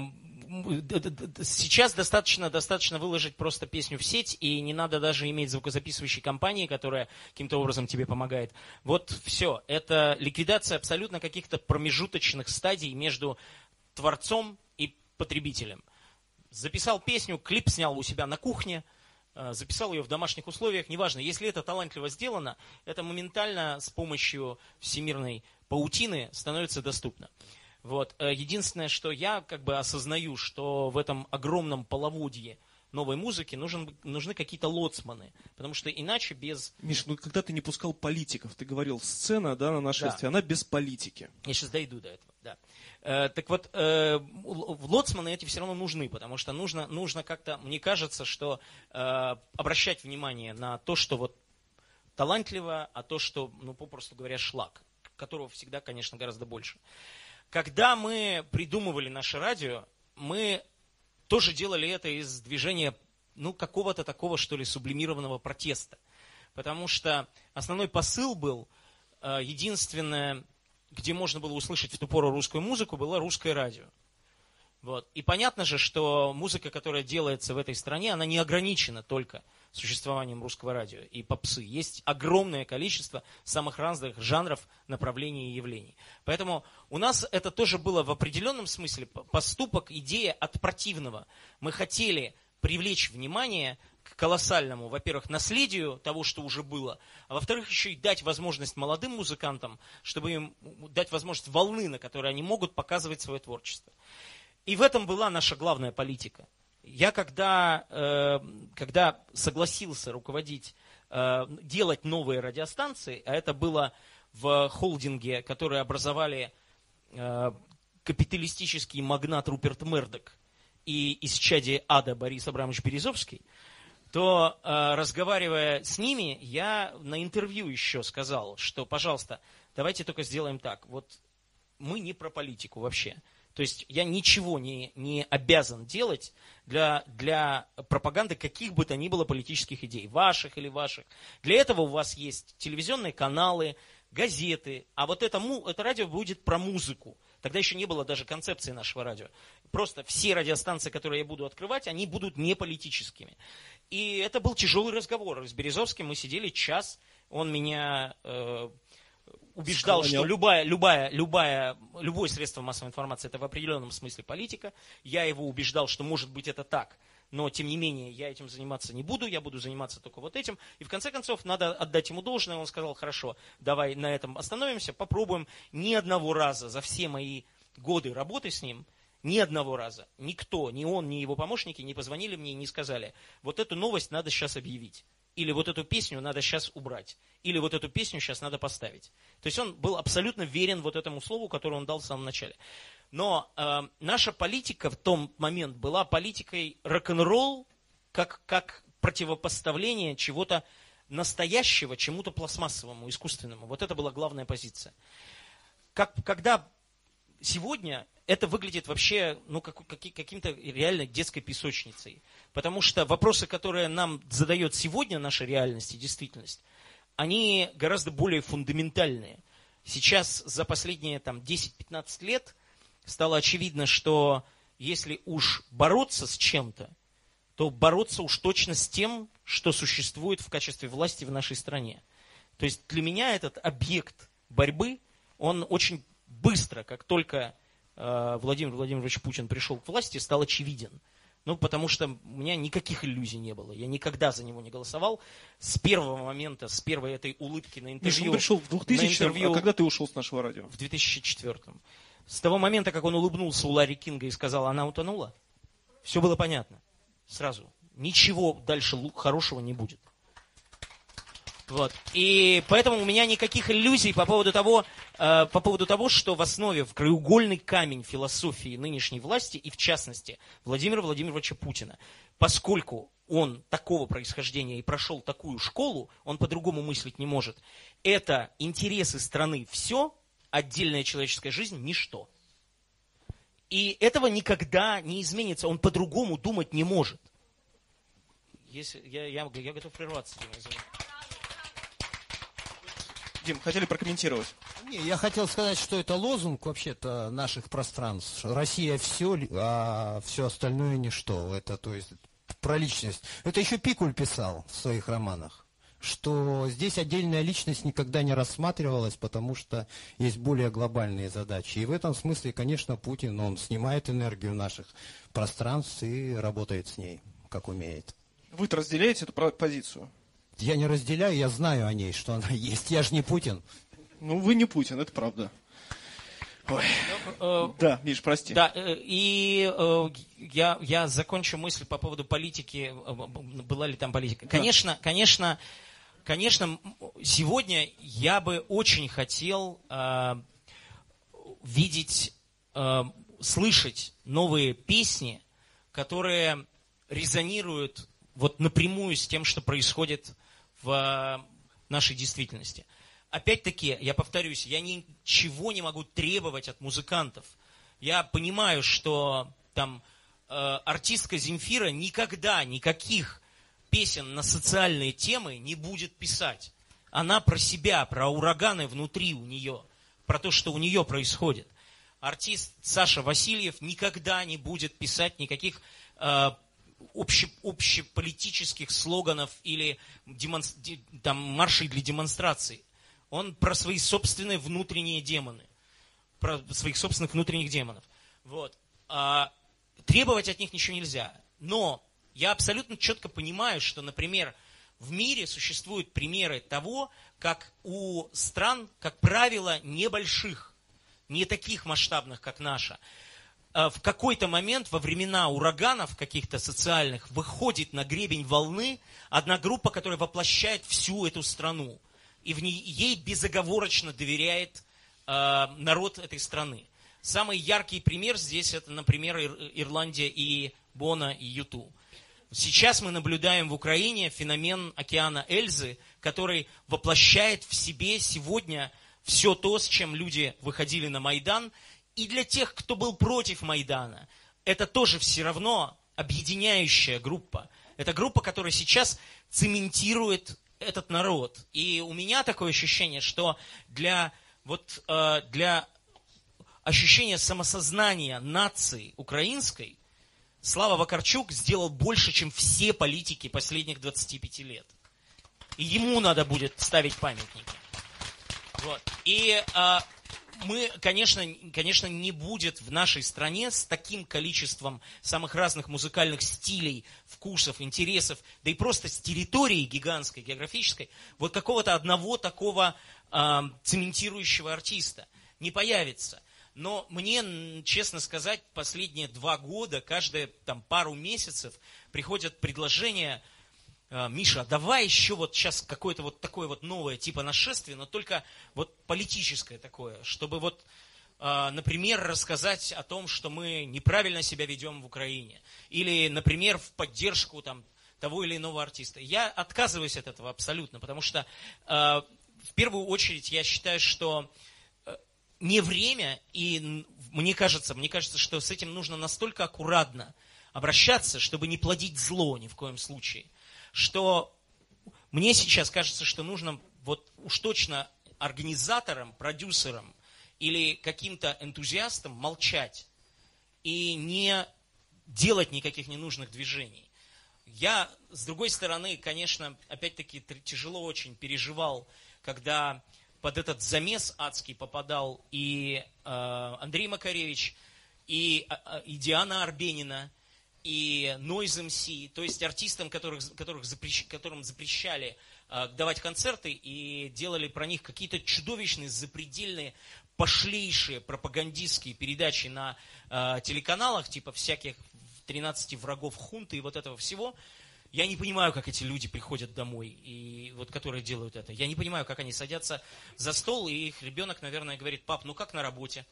Сейчас достаточно выложить просто песню в сеть, и не надо даже иметь звукозаписывающей компании, которая каким-то образом тебе помогает. Вот все. Это ликвидация абсолютно каких-то промежуточных стадий между творцом и потребителем. Записал песню, клип снял у себя на кухне, записал ее в домашних условиях, неважно. Если это талантливо сделано, это моментально с помощью всемирной паутины становится доступно. Вот. Единственное, что я как бы осознаю, что в этом огромном половодье новой музыки нужны какие-то лоцманы, потому что иначе без... Миш, ну когда ты не пускал политиков, ты говорил, сцена, да, на нашествие, она без политики. Я сейчас дойду до этого, да. Так вот, лоцманы эти все равно нужны, потому что нужно как-то, мне кажется, что обращать внимание на то, что вот талантливо, а то, что, ну, попросту говоря, шлак, которого всегда, конечно, гораздо больше. Когда мы придумывали наше радио, мы тоже делали это из движения, ну, какого-то такого, что ли, сублимированного протеста. Потому что основной посыл был, единственное, где можно было услышать в ту пору русскую музыку, было русское радио. Вот. И понятно же, что музыка, которая делается в этой стране, она не ограничена только существованием русского радио и попсы. Есть огромное количество самых разных жанров, направлений и явлений. Поэтому у нас это тоже было в определенном смысле поступок, идея от противного. Мы хотели привлечь внимание к колоссальному, во-первых, наследию того, что уже было, а во-вторых, еще и дать возможность молодым музыкантам, чтобы им дать возможность волны, на которой они могут показывать свое творчество. И в этом была наша главная политика. Я когда согласился руководить, делать новые радиостанции, а это было в холдинге, который образовали капиталистический магнат Руперт Мердок и исчадие ада Борис Абрамович Березовский, то, разговаривая с ними, я на интервью еще сказал, что, пожалуйста, давайте только сделаем так. Вот мы не про политику вообще. То есть я ничего не обязан делать для пропаганды каких бы то ни было политических идей, ваших или ваших. Для этого у вас есть телевизионные каналы, газеты, а вот это радио будет про музыку. Тогда еще не было даже концепции нашего радио. Просто все радиостанции, которые я буду открывать, они будут не политическими. И это был тяжелый разговор. С Березовским мы сидели час, он меня убеждал, что любое средство массовой информации это в определенном смысле политика. Я его убеждал, что может быть это так, но тем не менее я этим заниматься не буду, я буду заниматься только вот этим. И в конце концов надо отдать ему должное. Он сказал: хорошо, давай на этом остановимся, попробуем. Ни одного раза за все мои годы работы с ним, ни одного раза никто, ни он, ни его помощники не позвонили мне и не сказали: вот эту новость надо сейчас объявить. Или вот эту песню надо сейчас убрать. Или вот эту песню сейчас надо поставить. То есть он был абсолютно верен вот этому слову, которое он дал в самом начале. Но наша политика в том момент была политикой рок-н-ролл как противопоставление чего-то настоящего, чему-то пластмассовому, искусственному. Вот это была главная позиция. Когда сегодня это выглядит вообще каким-то реально детской песочницей. Потому что вопросы, которые нам задает сегодня наша реальность и действительность, они гораздо более фундаментальные. Сейчас за последние 10-15 лет стало очевидно, что если уж бороться с чем-то, то бороться уж точно с тем, что существует в качестве власти в нашей стране. То есть для меня этот объект борьбы, он очень быстро, как только Владимир Владимирович Путин пришел к власти, стал очевиден. Потому что у меня никаких иллюзий не было. Я никогда за него не голосовал. С первого момента, с первой этой улыбки на интервью... Он пришел в 2000-м, а когда ты ушел с нашего радио? В 2004-м. С того момента, как он улыбнулся у Ларри Кинга и сказал: она утонула, все было понятно. Сразу. Ничего дальше хорошего не будет. Вот. И поэтому у меня никаких иллюзий по поводу того, что в основе, в краеугольный камень философии нынешней власти, и в частности Владимира Владимировича Путина, поскольку он такого происхождения и прошел такую школу, он по-другому мыслить не может. Это интересы страны все, отдельная человеческая жизнь ничто. И этого никогда не изменится. Он по-другому думать не может. Если, я готов прерваться, Дима, извини. Дим, хотели прокомментировать? Не, я хотел сказать, что это лозунг вообще-то наших пространств. Россия все, а все остальное ничто. Это, то есть, про личность. Это еще Пикуль писал в своих романах, что здесь отдельная личность никогда не рассматривалась, потому что есть более глобальные задачи. И в этом смысле, конечно, Путин, он снимает энергию наших пространств и работает с ней, как умеет. Вы-то разделяете эту позицию? Я не разделяю, я знаю о ней, что она есть. Я же не Путин. Ну, вы не Путин, это правда. Ой. Да, Миш, прости. Да, и я закончу мысль по поводу политики. Была ли там политика? Да. Конечно, сегодня я бы очень хотел видеть, слышать новые песни, которые резонируют вот напрямую с тем, что происходит в нашей действительности. Опять-таки, я повторюсь, я ничего не могу требовать от музыкантов. Я понимаю, что там артистка Земфира никогда никаких песен на социальные темы не будет писать. Она про себя, про ураганы внутри у нее, про то, что у нее происходит. Артист Саша Васильев никогда не будет писать никаких общеполитических слоганов или там, маршей для демонстраций. Он про свои собственные внутренние демоны. Про своих собственных внутренних демонов. Вот. Требовать от них ничего нельзя. Но я абсолютно четко понимаю, что, например, в мире существуют примеры того, как у стран, как правило, небольших, не таких масштабных, как наша, в какой-то момент во времена ураганов каких-то социальных выходит на гребень волны одна группа, которая воплощает всю эту страну. И ей безоговорочно доверяет народ этой страны. Самый яркий пример здесь это, например, Ирландия и Боно и Юту. Сейчас мы наблюдаем в Украине феномен океана Эльзы, который воплощает в себе сегодня все то, с чем люди выходили на Майдан. И для тех, кто был против Майдана, это тоже все равно объединяющая группа. Это группа, которая сейчас цементирует этот народ. И у меня такое ощущение, что для ощущения самосознания нации украинской Слава Вакарчук сделал больше, чем все политики последних 25 лет. И ему надо будет ставить памятники. Вот. И мы, конечно, не будет в нашей стране с таким количеством самых разных музыкальных стилей, вкусов, интересов, да и просто с территорией гигантской, географической, вот какого-то одного такого цементирующего артиста не появится. Но мне, честно сказать, последние 2 года, каждые там, пару месяцев приходят предложения: Миша, давай еще вот сейчас какое-то вот такое вот новое типа нашествие, но только вот политическое такое, чтобы вот, например, рассказать о том, что мы неправильно себя ведем в Украине. Или, например, в поддержку там, того или иного артиста. Я отказываюсь от этого абсолютно, потому что в первую очередь я считаю, что не время, и мне кажется, что с этим нужно настолько аккуратно обращаться, чтобы не плодить зло ни в коем случае. Что мне сейчас кажется, что нужно вот уж точно организаторам, продюсерам или каким-то энтузиастам молчать и не делать никаких ненужных движений. Я, с другой стороны, конечно, опять-таки тяжело очень переживал, когда под этот замес адский попадал и Андрей Макаревич, и Диана Арбенина, и Noise MC, то есть артистам, которым запрещали давать концерты и делали про них какие-то чудовищные, запредельные, пошлейшие пропагандистские передачи на телеканалах, типа всяких 13 врагов хунты и вот этого всего. Я не понимаю, как эти люди приходят домой, и вот которые делают это. Я не понимаю, как они садятся за стол, и их ребенок, наверное, говорит: пап, ну как на работе?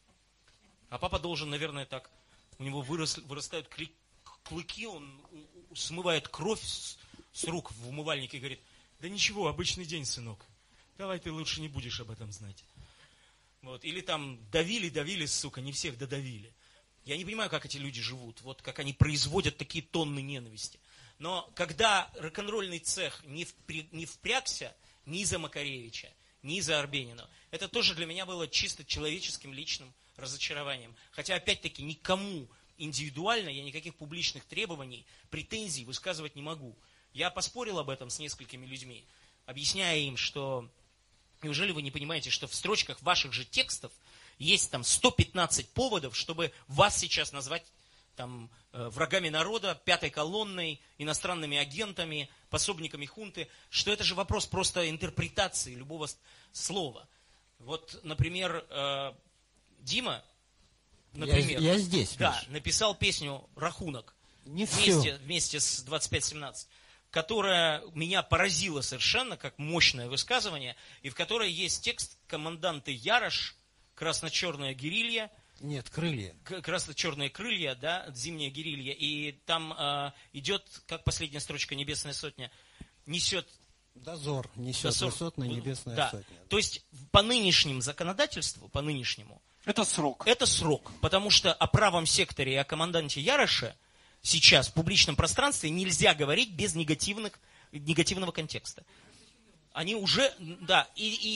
А папа должен, наверное, так, у него вырастают клыки, он смывает кровь с рук в умывальнике и говорит: да ничего, обычный день, сынок, давай ты лучше не будешь об этом знать. Вот. Или там давили, сука, не всех додавили. Я не понимаю, как эти люди живут, вот как они производят такие тонны ненависти. Но когда рок-н-ролльный цех не впрягся ни за Макаревича, ни за Арбенина, это тоже для меня было чисто человеческим личным разочарованием. Хотя, опять-таки, никому индивидуально я никаких публичных требований, претензий высказывать не могу. Я поспорил об этом с несколькими людьми, объясняя им, что неужели вы не понимаете, что в строчках ваших же текстов есть там 115 поводов, чтобы вас сейчас назвать там врагами народа, пятой колонной, иностранными агентами, пособниками хунты, что это же вопрос просто интерпретации любого слова. Вот, например, Дима, например, я здесь. Да, написал песню «Рахунок» Не вместе с 2517, которая меня поразила совершенно, как мощное высказывание, и в которой есть текст «Команданты Ярош», «Красно-черная герилья». Нет, крылья. Красно-черные крылья, да, зимняя герилья. И там идет, как последняя строчка «Небесная сотня», несет... Дозор несет высотная небесная да. сотня. То есть по нынешнему законодательству, по нынешнему, это срок. Это срок, потому что о правом секторе и о команданте Яроше сейчас в публичном пространстве нельзя говорить без негативного контекста. Они уже, да,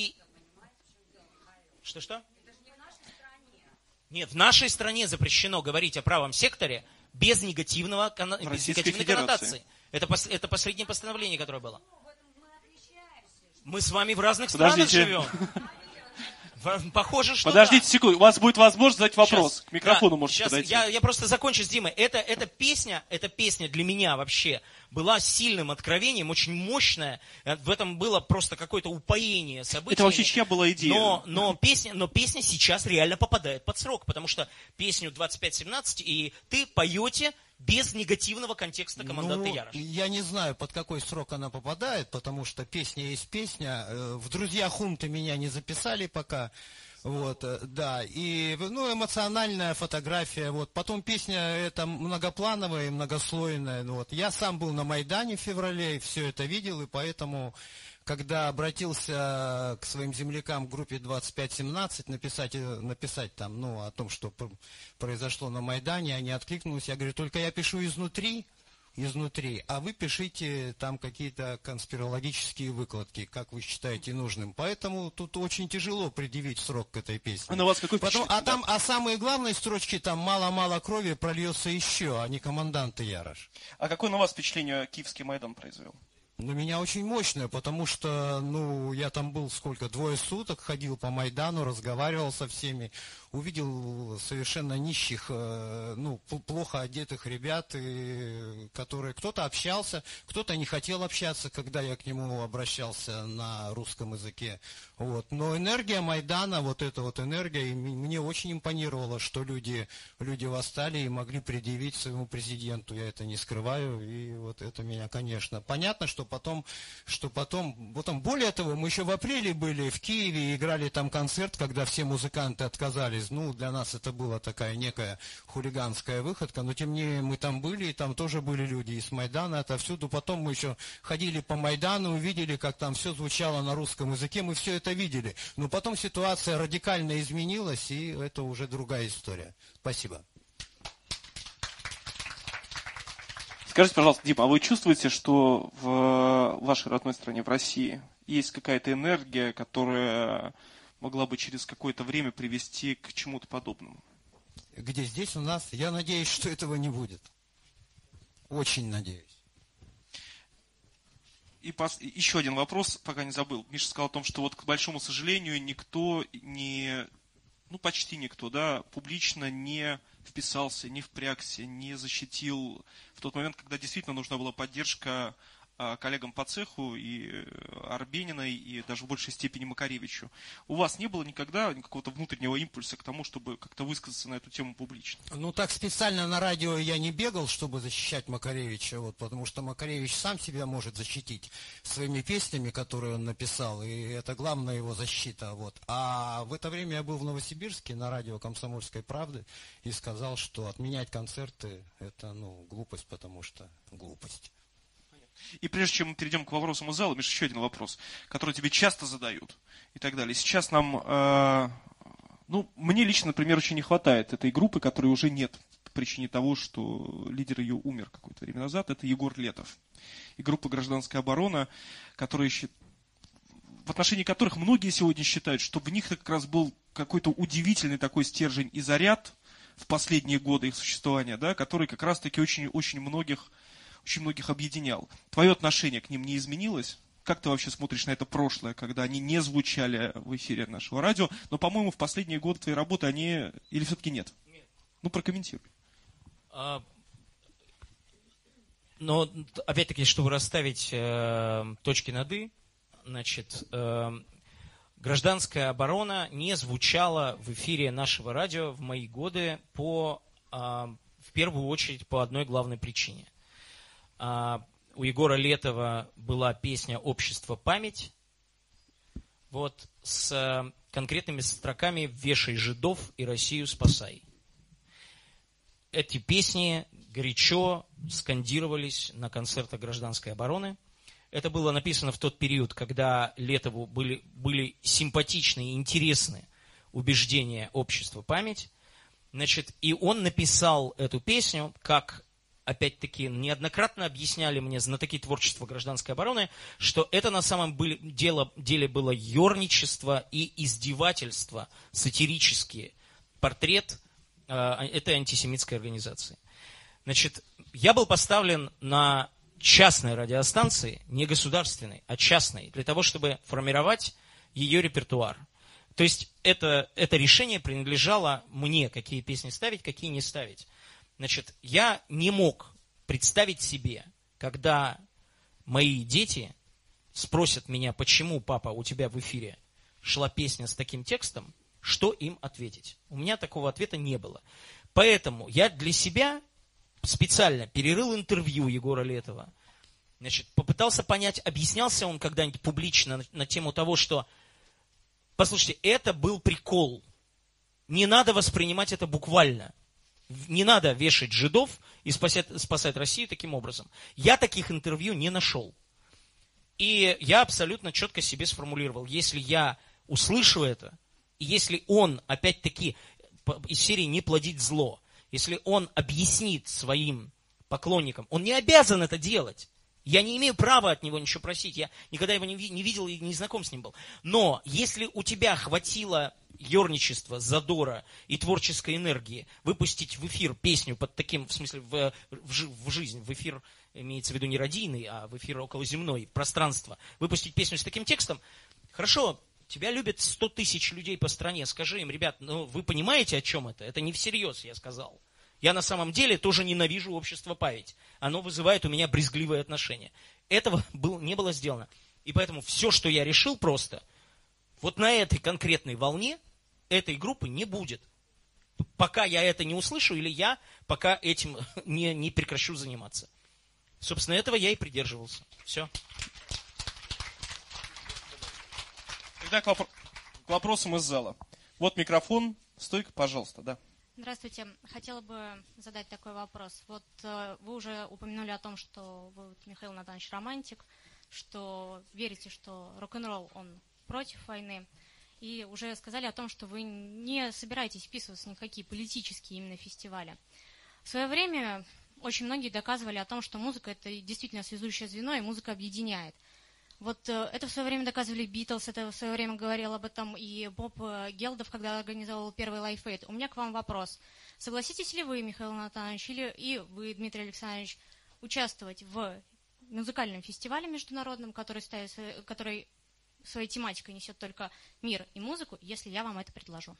Что? Нет, в нашей стране запрещено говорить о правом секторе без негативной коннотации. Это последнее постановление, которое было. Мы с вами в разных странах живем. Похоже, что Подождите секунду, у вас будет возможность задать вопрос. Сейчас, к микрофону да, можете подойти. Я просто закончу с Димой. Эта песня для меня вообще была сильным откровением, очень мощная. В этом было просто какое-то упоение событий. Это вообще чья была идея? Но песня сейчас реально попадает под срок, потому что песню 2517 и ты поете без негативного контекста команданта Ярош. Я не знаю, под какой срок она попадает, потому что песня есть песня. В «Друзья хунты» меня не записали пока. Вот, да, и, эмоциональная фотография, вот, потом песня эта многоплановая и многослойная, вот, я сам был на Майдане в феврале, и все это видел, и поэтому, когда обратился к своим землякам в группе 2517 написать там, о том, что произошло на Майдане, они откликнулись, я говорю, только я пишу изнутри, а вы пишите там какие-то конспирологические выкладки, как вы считаете нужным. Поэтому тут очень тяжело предъявить срок к этой песне. А на вас какой впечатление? А самые главные строчки там «Мало-мало крови прольется еще», а не «Команданты Ярош». А какое на вас впечатление Киевский Майдан произвел? На меня очень мощное, потому что, я там был 2 суток, ходил по Майдану, разговаривал со всеми, увидел совершенно нищих, плохо одетых ребят, которые кто-то общался, кто-то не хотел общаться, когда я к нему обращался на русском языке. Вот. Но энергия Майдана, вот эта вот энергия, мне очень импонировала, что люди восстали и могли предъявить своему президенту, я это не скрываю, и вот это меня, конечно, понятно, что потом, более того, мы еще в апреле были в Киеве и играли там концерт, когда все музыканты отказались. Для нас это была такая некая хулиганская выходка, но тем не менее мы там были, и там тоже были люди из Майдана, отовсюду. Потом мы еще ходили по Майдану, увидели, как там все звучало на русском языке, мы все это видели. Но потом ситуация радикально изменилась, и это уже другая история. Спасибо. Скажите, пожалуйста, Дима, а вы чувствуете, что в вашей родной стране, в России, есть какая-то энергия, которая могла бы через какое-то время привести к чему-то подобному? Где здесь у нас? Я надеюсь, что этого не будет. Очень надеюсь. И еще один вопрос, пока не забыл. Миша сказал о том, что вот, к большому сожалению, никто почти никто, да, публично не вписался, не впрягся, не защитил в тот момент, когда действительно нужна была поддержка коллегам по цеху, и Арбениной, и даже в большей степени Макаревичу. У вас не было никогда какого-то внутреннего импульса к тому, чтобы как-то высказаться на эту тему публично? Так специально на радио я не бегал, чтобы защищать Макаревича, потому что Макаревич сам себя может защитить своими песнями, которые он написал, и это главная его защита. А в это время я был в Новосибирске на радио «Комсомольской правды» и сказал, что отменять концерты – это глупость, потому что глупость. И прежде чем мы перейдем к вопросам из зала, Миша, еще один вопрос, который тебе часто задают и так далее. Сейчас нам Ну, мне лично, например, очень не хватает этой группы, которой уже нет по причине того, что лидер ее умер какое-то время назад. Это Егор Летов. И группа «Гражданская оборона», которая в отношении которых многие сегодня считают, что в них как раз был какой-то удивительный такой стержень и заряд в последние годы их существования, да, который как раз-таки очень многих объединял. Твое отношение к ним не изменилось? Как ты вообще смотришь на это прошлое, когда они не звучали в эфире нашего радио, но, по-моему, в последние годы твоей работы они... Или все-таки нет? Нет. Ну, прокомментируй. Но, опять-таки, чтобы расставить точки над «и», значит, «Гражданская оборона» не звучала в эфире нашего радио в мои годы в первую очередь по одной главной причине. У Егора Летова была песня «Общество. Память», вот, с конкретными строками «Вешай жидов и Россию спасай». Эти песни горячо скандировались на концертах «Гражданской обороны». Это было написано в тот период, когда Летову были симпатичны и интересны убеждения «Общество. Память». Значит, и он написал эту песню, как, опять-таки, неоднократно объясняли мне знатоки творчества «Гражданской обороны», что это на самом деле было ерничество и издевательство, сатирический портрет этой антисемитской организации. Значит, я был поставлен на частной радиостанции, не государственной, а частной, для того, чтобы формировать ее репертуар. То есть это решение принадлежало мне, какие песни ставить, какие не ставить. Значит, я не мог представить себе, когда мои дети спросят меня, почему, папа, у тебя в эфире шла песня с таким текстом, что им ответить. У меня такого ответа не было. Поэтому я для себя специально перерыл интервью Егора Летова. Значит, попытался понять, объяснялся он когда-нибудь публично на тему того, что, послушайте, это был прикол. Не надо воспринимать это буквально. Не надо вешать жидов и спасать Россию таким образом. Я таких интервью не нашел. И я абсолютно четко себе сформулировал, если я услышу это, и если он, опять-таки, из серии «не плодить зло», если он объяснит своим поклонникам, он не обязан это делать. Я не имею права от него ничего просить. Я никогда его не видел и не знаком с ним был. Но если у тебя хватило ерничества, задора и творческой энергии выпустить в эфир песню под таким, в смысле, в жизнь, в эфир, имеется в виду не радийный, а в эфир околоземной, пространство, выпустить песню с таким текстом, хорошо, тебя любят 100 тысяч людей по стране. Скажи им, ребят, ну вы понимаете, о чем это? Это не всерьез, я сказал. Я на самом деле тоже ненавижу «Общество. Память». Оно вызывает у меня брезгливое отношение. Этого не было сделано. И поэтому все, что я решил просто, вот на этой конкретной волне этой группы не будет. Пока я это не услышу, или я пока этим не прекращу заниматься. Собственно, этого я и придерживался. Все. Тогда к вопросам из зала. Вот микрофон. Стойка, пожалуйста, да. Здравствуйте. Хотела бы задать такой вопрос. Вот вы уже упомянули о том, что вы, Михаил Натанович, романтик, что верите, что рок-н-ролл, он против войны, и уже сказали о том, что вы не собираетесь вписываться ни в какие политические именно фестивали. В свое время очень многие доказывали о том, что музыка – это действительно связующее звено, и музыка объединяет. Вот это в свое время доказывали Битлз, это в свое время говорил об этом и Боб Гелдов, когда организовал первый Live Aid. У меня к вам вопрос. Согласитесь ли вы, Михаил Натанович, и вы, Дмитрий Александрович, участвовать в музыкальном фестивале международном, который своей тематикой несет только мир и музыку, если я вам это предложу?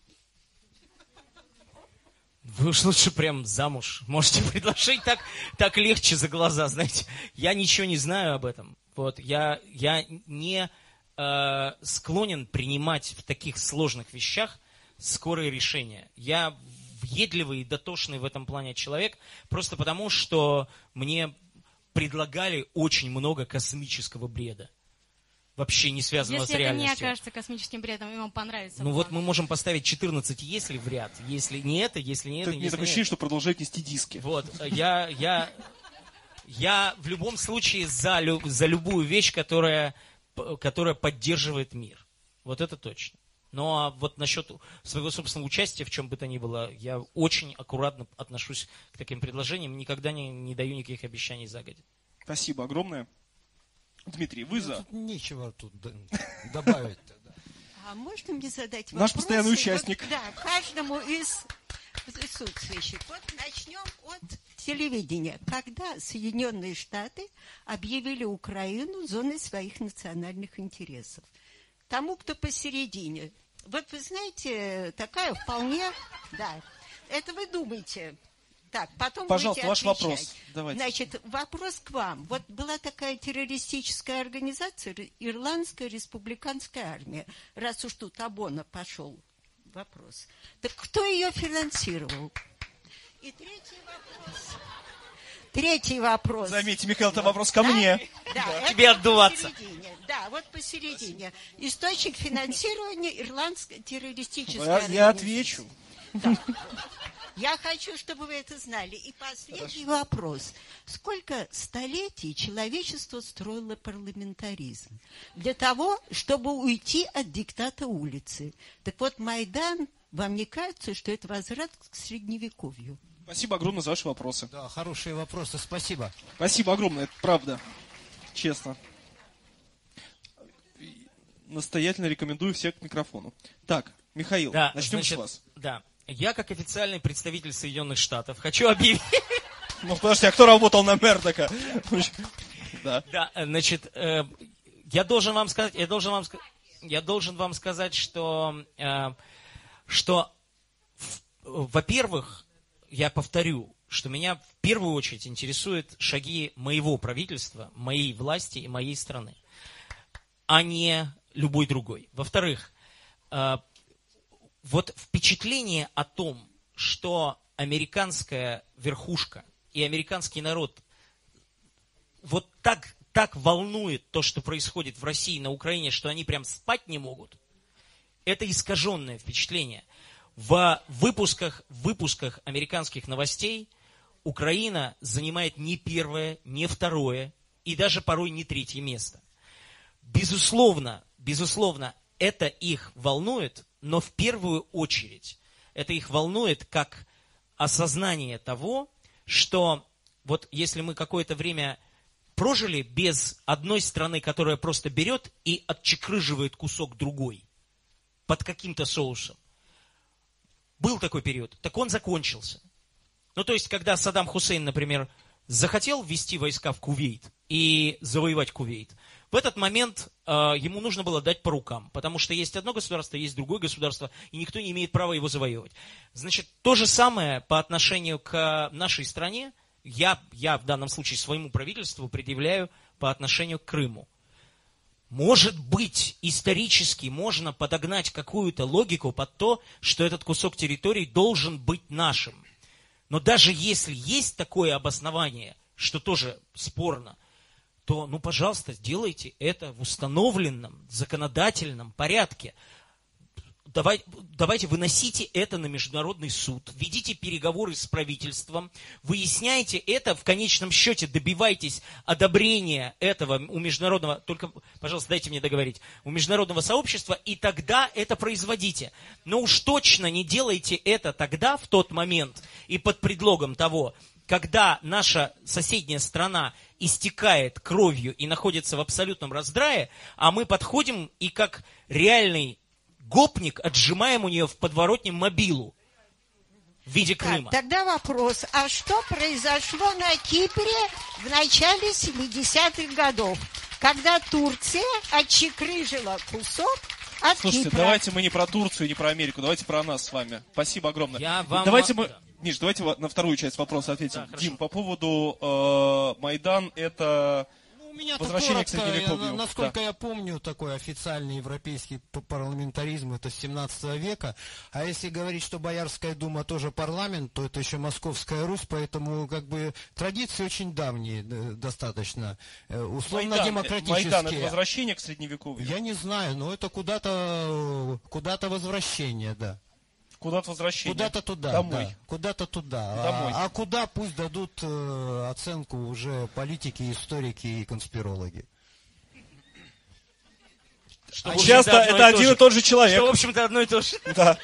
Вы уж лучше прям замуж можете предложить, так легче за глаза, знаете. Я ничего не знаю об этом. Вот, я не склонен принимать в таких сложных вещах скорые решения. Я въедливый и дотошный в этом плане человек, просто потому, что мне предлагали очень много космического бреда. Вообще не связанного с реальностью. Если это не окажется космическим бредом, и вам понравится. Ну вот мы можем поставить 14 «если» в ряд. Если не это, если не это, Мне такое ощущение, что продолжает нести диски. Вот, я в любом случае за любую вещь, которая поддерживает мир. Вот это точно. Но вот насчет своего собственного участия, в чем бы то ни было, я очень аккуратно отношусь к таким предложениям, никогда не даю никаких обещаний загодя. Спасибо огромное. Дмитрий, вы за? Нечего тут добавить. А можно мне задать вопрос? Наш постоянный участник. Вот, да, каждому из присутствующих. Вот начнем от телевидения. Когда Соединенные Штаты объявили Украину зоной своих национальных интересов? Тому, кто посередине. Вот вы знаете, такая вполне... Да, это вы думаете... Так, потом пожалуйста, будете ваш отвечать. вопрос. Давайте. Значит, вопрос к вам. Вот была такая террористическая организация, Ирландская республиканская армия. Раз уж тут Абона пошел вопрос. Так кто ее финансировал? И третий вопрос. Заметьте, Михаил, это вопрос ко мне. Да, тебе отдуваться. Да, вот посередине. Источник финансирования Ирландской террористической организации. Я отвечу. Да. Я хочу, чтобы вы это знали. И последний вопрос. Сколько столетий человечество строило парламентаризм? Для того, чтобы уйти от диктата улицы. Так вот, Майдан, вам не кажется, что это возврат к Средневековью? Спасибо огромное за ваши вопросы. Да, хорошие вопросы, спасибо. Спасибо огромное, это правда. Честно. Настоятельно рекомендую всех к микрофону. Так, Михаил, да, начнем с вас. Да. Я, как официальный представитель Соединенных Штатов, хочу объявить... Ну, подожди, а кто работал на Мердока? Да. Да, значит, я должен вам сказать, что, во-первых, я повторю, что меня в первую очередь интересуют шаги моего правительства, моей власти и моей страны, а не любой другой. Во-вторых, вот впечатление о том, что американская верхушка и американский народ вот так волнует то, что происходит в России, на Украине, что они прям спать не могут, это искаженное впечатление. В выпусках американских новостей Украина занимает не первое, не второе и даже порой не третье место. Безусловно, это их волнует, но в первую очередь это их волнует как осознание того, что вот если мы какое-то время прожили без одной страны, которая просто берет и отчекрыживает кусок другой под каким-то соусом. Был такой период, так он закончился. Ну, то есть, когда Саддам Хусейн, например, захотел ввести войска в Кувейт и завоевать Кувейт, в этот момент ему нужно было дать по рукам, потому что есть одно государство, есть другое государство, и никто не имеет права его завоевывать. Значит, то же самое по отношению к нашей стране, я в данном случае своему правительству предъявляю по отношению к Крыму. Может быть, исторически можно подогнать какую-то логику под то, что этот кусок территории должен быть нашим. Но даже если есть такое обоснование, что тоже спорно, то, ну, пожалуйста, сделайте это в установленном законодательном порядке. Давайте выносите это на международный суд, ведите переговоры с правительством, выясняйте это, в конечном счете добивайтесь одобрения этого у международного, только, пожалуйста, дайте мне договорить, у международного сообщества, и тогда это производите. Но уж точно не делайте это тогда, в тот момент, и под предлогом того, когда наша соседняя страна истекает кровью и находится в абсолютном раздрае, а мы подходим и как реальный гопник отжимаем у нее в подворотне мобилу в виде Крыма. Так, тогда вопрос, а что произошло на Кипре в начале 70-х годов, когда Турция отчекрыжила кусок от Слушайте, Кипра? давайте мы не про Турцию, не про Америку, давайте про нас с вами. Спасибо огромное. Миш, давайте на вторую часть вопроса ответим. Да, Дим, по поводу Майдан, это возвращение к Средневековью. Насколько я помню, такой официальный европейский парламентаризм, это 17 века. А если говорить, что Боярская дума тоже парламент, то это еще Московская Русь, поэтому как бы традиции очень давние достаточно. Условно-демократические. Майдан, это возвращение к Средневековью? Я не знаю, но это куда-то возвращение, да. Куда-то возвращение. Куда-то туда. Домой. Да, куда-то туда. Домой. А куда, пусть дадут оценку уже политики, историки и конспирологи. Что, часто это один и тот же человек. Что, в общем-то, одно и то же. Да.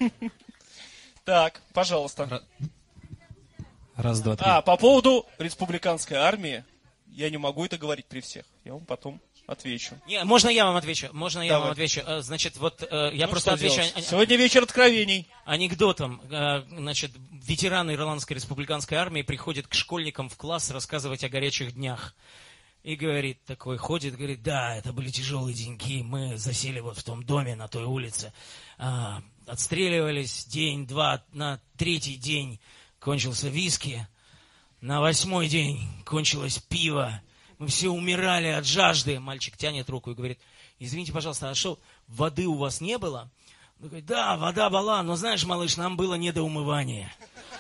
Так, пожалуйста. Раз, два, три. По поводу республиканской армии, я не могу это говорить при всех. Я вам потом отвечу. Не, можно я вам отвечу? Значит, вот я просто отвечу... Сегодня вечер откровений. Анекдотом. Значит, ветеран Ирландской республиканской армии приходит к школьникам в класс рассказывать о горячих днях. И говорит, такой ходит, говорит, да, это были тяжелые деньки, мы засели вот в том доме на той улице, отстреливались день-два, на третий день кончился виски, на 8-й день кончилось пиво, мы все умирали от жажды. Мальчик тянет руку и говорит, извините, пожалуйста, а что, воды у вас не было? Он говорит, да, вода была, но знаешь, малыш, нам было не до умывания.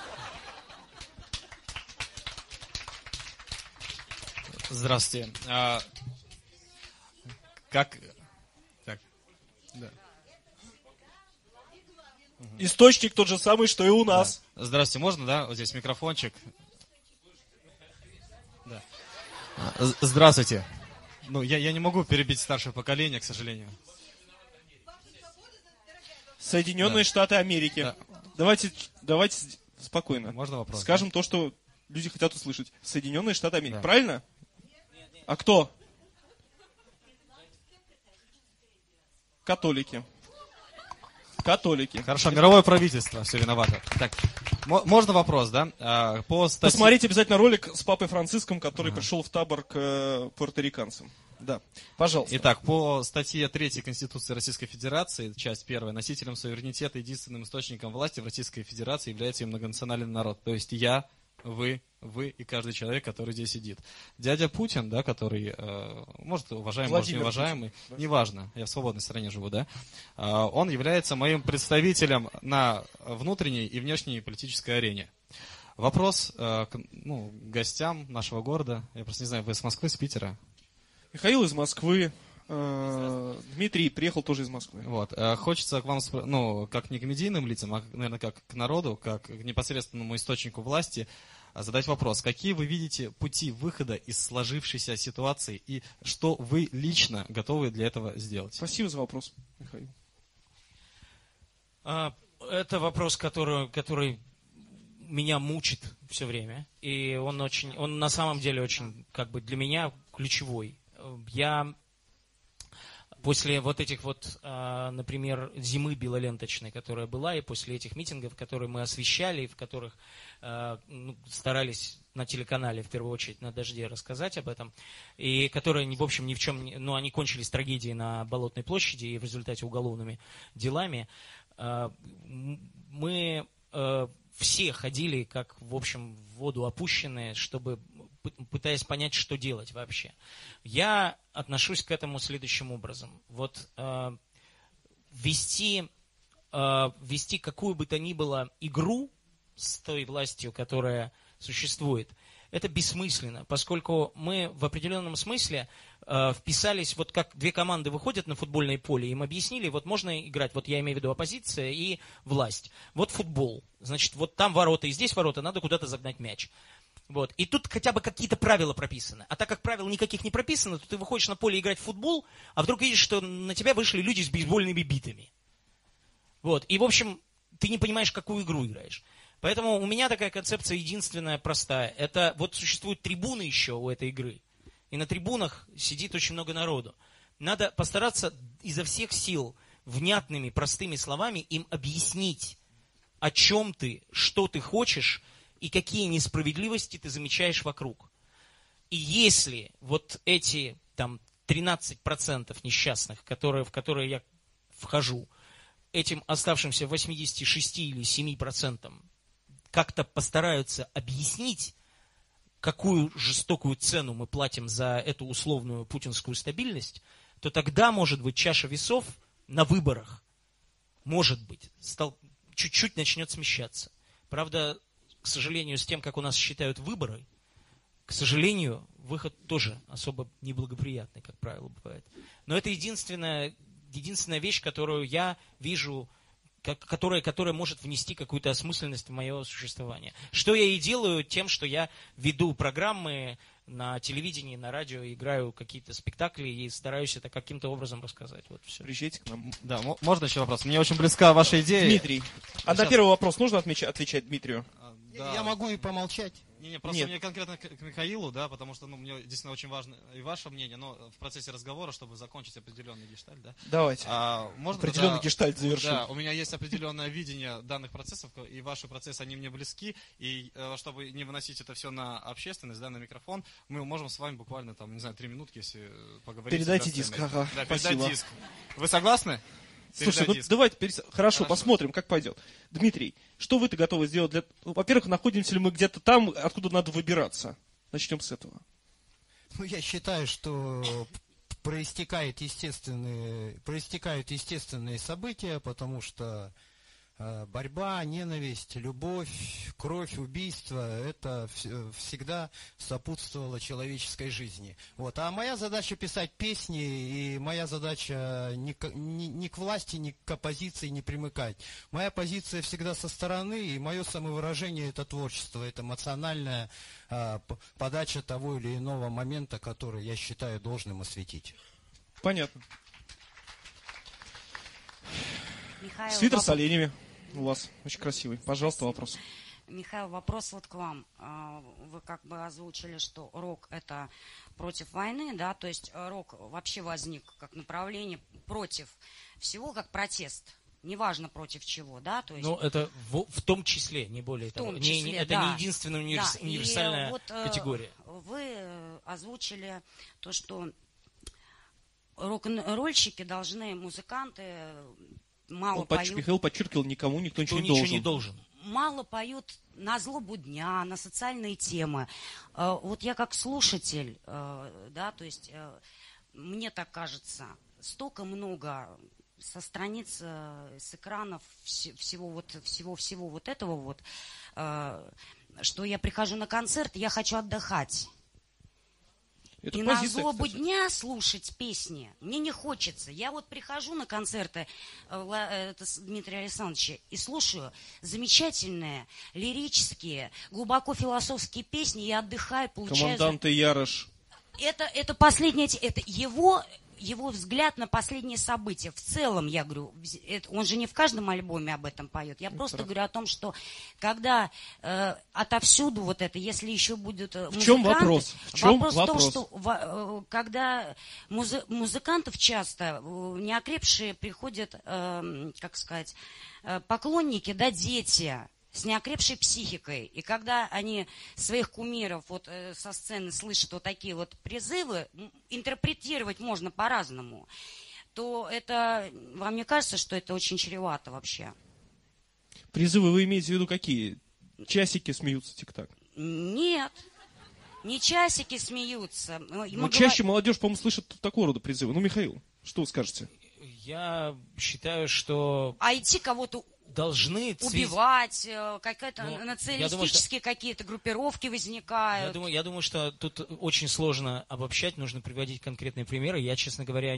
Здравствуйте. Так. Да. Источник тот же самый, что и у нас. Да. Здравствуйте, можно, да? Вот здесь микрофончик. Да. Здравствуйте. Ну, я не могу перебить старшее поколение, к сожалению. Соединенные Штаты Америки. Да. Давайте спокойно. Можно вопрос? Скажем то, что люди хотят услышать. Соединенные Штаты Америки. Да. Правильно? А кто? Католики. Хорошо, мировое правительство все виновато. Так, можно вопрос, да? Посмотрите обязательно ролик с папой Франциском, который пришел в табор к пуэрториканцам. Да, пожалуйста. Итак, по статье 3 Конституции Российской Федерации, часть 1, носителем суверенитета, единственным источником власти в Российской Федерации является и многонациональный народ. То есть я, вы и каждый человек, который здесь сидит. Дядя Путин, да, который, может, уважаемый, может, неуважаемый, Путин, да? Неважно, я в свободной стране живу, да, он является моим представителем на внутренней и внешней политической арене. Вопрос к гостям нашего города, я просто не знаю, вы из Москвы, с Питера? Михаил из Москвы, Дмитрий приехал тоже из Москвы. Вот. Хочется к вам, как не к медийным лицам, а, наверное, как к народу, как к непосредственному источнику власти, задать вопрос. Какие вы видите пути выхода из сложившейся ситуации и что вы лично готовы для этого сделать? Спасибо за вопрос, Михаил. Это вопрос, который меня мучит все время. И он на самом деле очень, для меня ключевой. Я после вот этих например, зимы белоленточной, которая была, и после этих митингов, которые мы освещали, в которых старались на телеканале, в первую очередь, на «Дожде» рассказать об этом, и которые, в общем, ни в чем, они кончились трагедией на Болотной площади и в результате уголовными делами, мы все ходили, как, в общем, в воду опущенные, пытаясь понять, что делать вообще. Я отношусь к этому следующим образом. Вести какую бы то ни было игру с той властью, которая существует, это бессмысленно, поскольку мы в определенном смысле вписались, как две команды выходят на футбольное поле, им объяснили, можно играть, я имею в виду оппозиция и власть. Футбол, значит, там ворота и здесь ворота, надо куда-то загнать мяч. И тут хотя бы какие-то правила прописаны. А так как правил никаких не прописано, то ты выходишь на поле играть в футбол, а вдруг видишь, что на тебя вышли люди с бейсбольными битами. И, в общем, ты не понимаешь, какую игру играешь. Поэтому у меня такая концепция единственная, простая. Это существуют трибуны еще у этой игры. И на трибунах сидит очень много народу. Надо постараться изо всех сил внятными, простыми словами им объяснить, о чем ты, что ты хочешь, и какие несправедливости ты замечаешь вокруг. И если эти 13% несчастных, в которые я вхожу, этим оставшимся 86 или 7% как-то постараются объяснить, какую жестокую цену мы платим за эту условную путинскую стабильность, то тогда, может быть, чаша весов на выборах, может быть, чуть-чуть начнет смещаться. Правда, к сожалению, с тем, как у нас считают выборы, к сожалению, выход тоже особо неблагоприятный, как правило, бывает. Но это единственная вещь, которую я вижу, которая может внести какую-то осмысленность в мое существование. Что я и делаю тем, что я веду программы на телевидении, на радио, играю какие-то спектакли и стараюсь это каким-то образом рассказать. Вот все. Приезжайте к нам. Да, можно еще вопрос? Мне очень близка ваша идея. Дмитрий, а на первый вопрос нужно отвечать Дмитрию? Да. Я могу и помолчать. Просто мне конкретно к Михаилу, да, потому что мне действительно очень важно и ваше мнение, но в процессе разговора, чтобы закончить определенный гештальт, да. Давайте. Можно определенный гештальт завершим. Да, у меня есть определенное видение данных процессов, и ваши процессы, они мне близки, и чтобы не выносить это все на общественность, да, на микрофон, мы можем с вами буквально, 3 минутки, если поговорить. Передайте диск, ага. Да, передать диск. Вы согласны? Слушай, давайте, хорошо, посмотрим, как пойдет. Дмитрий, что вы-то готовы сделать для... Во-первых, находимся ли мы где-то там, откуда надо выбираться? Начнем с этого. Я считаю, что проистекают естественные события, потому что борьба, ненависть, любовь, кровь, убийство – это всегда сопутствовало человеческой жизни. Вот. А моя задача писать песни, и моя задача ни к власти, ни к оппозиции не примыкать. Моя позиция всегда со стороны, и мое самовыражение – это творчество, это эмоциональная подача того или иного момента, который я считаю должным осветить. Понятно. Михаил, свитер с оленями. У вас очень красивый. Пожалуйста, вопрос. Михаил, вопрос вот к вам. Вы как бы озвучили, что рок – это против войны, да, то есть рок вообще возник как направление против всего, как протест. Неважно против чего, да, то есть... Ну, это в том числе, не более того. Это не единственная универсальная категория. Вы озвучили то, что рок-н-ролльщики должны, музыканты... Мало поют. Михаил подчеркивал, никто ничего не должен. Мало поют на злобу дня, на социальные темы. Вот я как слушатель, да, то есть мне так кажется, столько много со страниц, с экранов всего вот этого вот, что я прихожу на концерт, я хочу отдыхать. Это и позиция, на злобу кстати. дня слушать песни мне не хочется. Я вот прихожу на концерты Дмитрия Александровича и слушаю замечательные, лирические, глубоко философские песни, и отдыхаю, получаю... Командант Ярош. Это последнее, это его взгляд на последние события. В целом, я говорю, он же не в каждом альбоме об этом поет. Я просто говорю о том, что когда отовсюду вот это, если еще будут музыканты... В чем вопрос? Вопрос в том, что когда музыкантов часто неокрепшие приходят, как сказать, поклонники, да, дети... с неокрепшей психикой. И когда они своих кумиров вот со сцены слышат вот такие вот призывы, интерпретировать можно по-разному, то это, вам не кажется, что это очень чревато вообще? Призывы вы имеете в виду какие? Часики смеются, тик-так? Нет. Не часики смеются. Но чаще молодежь, по-моему, слышит такого рода призывы. Ну, Михаил, что вы скажете? Я считаю, что... А идти кого-то должны убивать, какие-то националистические какие-то группировки возникают. Я думаю, что тут очень сложно обобщать, нужно приводить конкретные примеры. Я, честно говоря,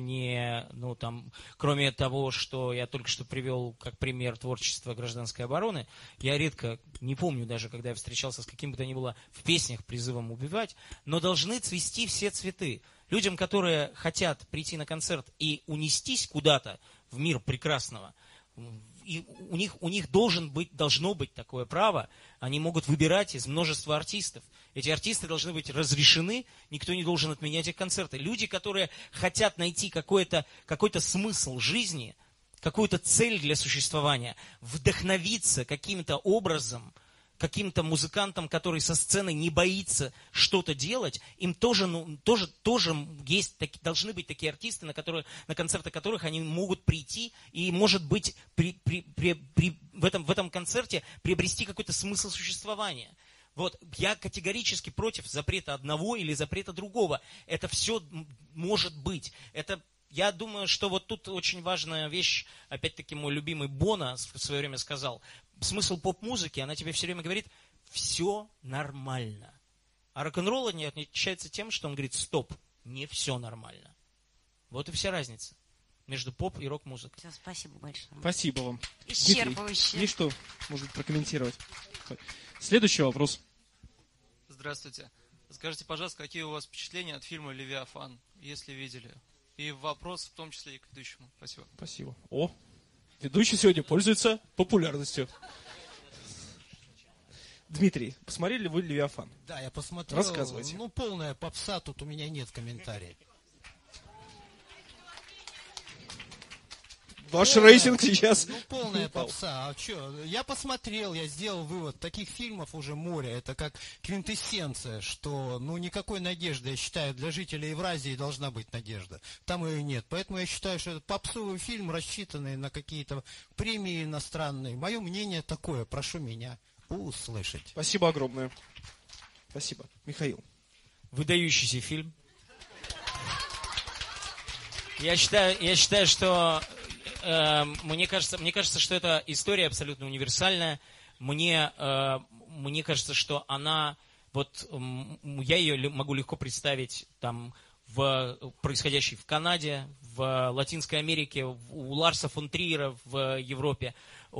кроме того, что я только что привел как пример творчества гражданской обороны, я редко, не помню даже, когда я встречался с каким бы то ни было в песнях призывом убивать, но должны цвести все цветы. Людям, которые хотят прийти на концерт и унестись куда-то в мир прекрасного, и у них должно быть такое право, они могут выбирать из множества артистов. Эти артисты должны быть разрешены, никто не должен отменять их концерты. Люди, которые хотят найти какой-то смысл жизни, какую-то цель для существования, вдохновиться каким-то образом, каким-то музыкантом, который со сцены не боится что-то делать, им тоже есть, должны быть такие артисты, на концерты которых они могут прийти и, может быть, в этом концерте приобрести какой-то смысл существования. Вот, я категорически против запрета одного или запрета другого. Это все может быть. Я думаю, что вот тут очень важная вещь, опять-таки мой любимый Боно в свое время сказал, смысл поп-музыки, она тебе все время говорит, все нормально. А рок-н-ролл не отличается тем, что он говорит, стоп, не все нормально. Вот и вся разница между поп и рок-музыкой. Все, спасибо большое. Спасибо вам. Исчерпывающе. Есть что, может быть, прокомментировать? Следующий вопрос. Здравствуйте. Скажите, пожалуйста, какие у вас впечатления от фильма «Левиафан», если видели? И вопрос в том числе и к ведущему. Спасибо. Спасибо. О, ведущий сегодня пользуется популярностью. Дмитрий, посмотрели ли вы «Левиафан»? Да, я посмотрел. Рассказывайте. Ну, полная попса, тут у меня нет комментариев. Ваш рейтинг сейчас... Ну, полная попса. А что? Я посмотрел, я сделал вывод. Таких фильмов уже море. Это как квинтэссенция, что, ну, никакой надежды, я считаю, для жителей Евразии должна быть надежда. Там ее нет. Поэтому я считаю, что это попсовый фильм, рассчитанный на какие-то премии иностранные. Мое мнение такое. Прошу меня услышать. Спасибо огромное. Спасибо. Михаил. Выдающийся фильм. Я считаю, что мне кажется, что эта история абсолютно универсальная. Мне кажется, что она, вот я ее могу легко представить там происходящей в Канаде, в Латинской Америке, у Ларса фон Триера в Европе.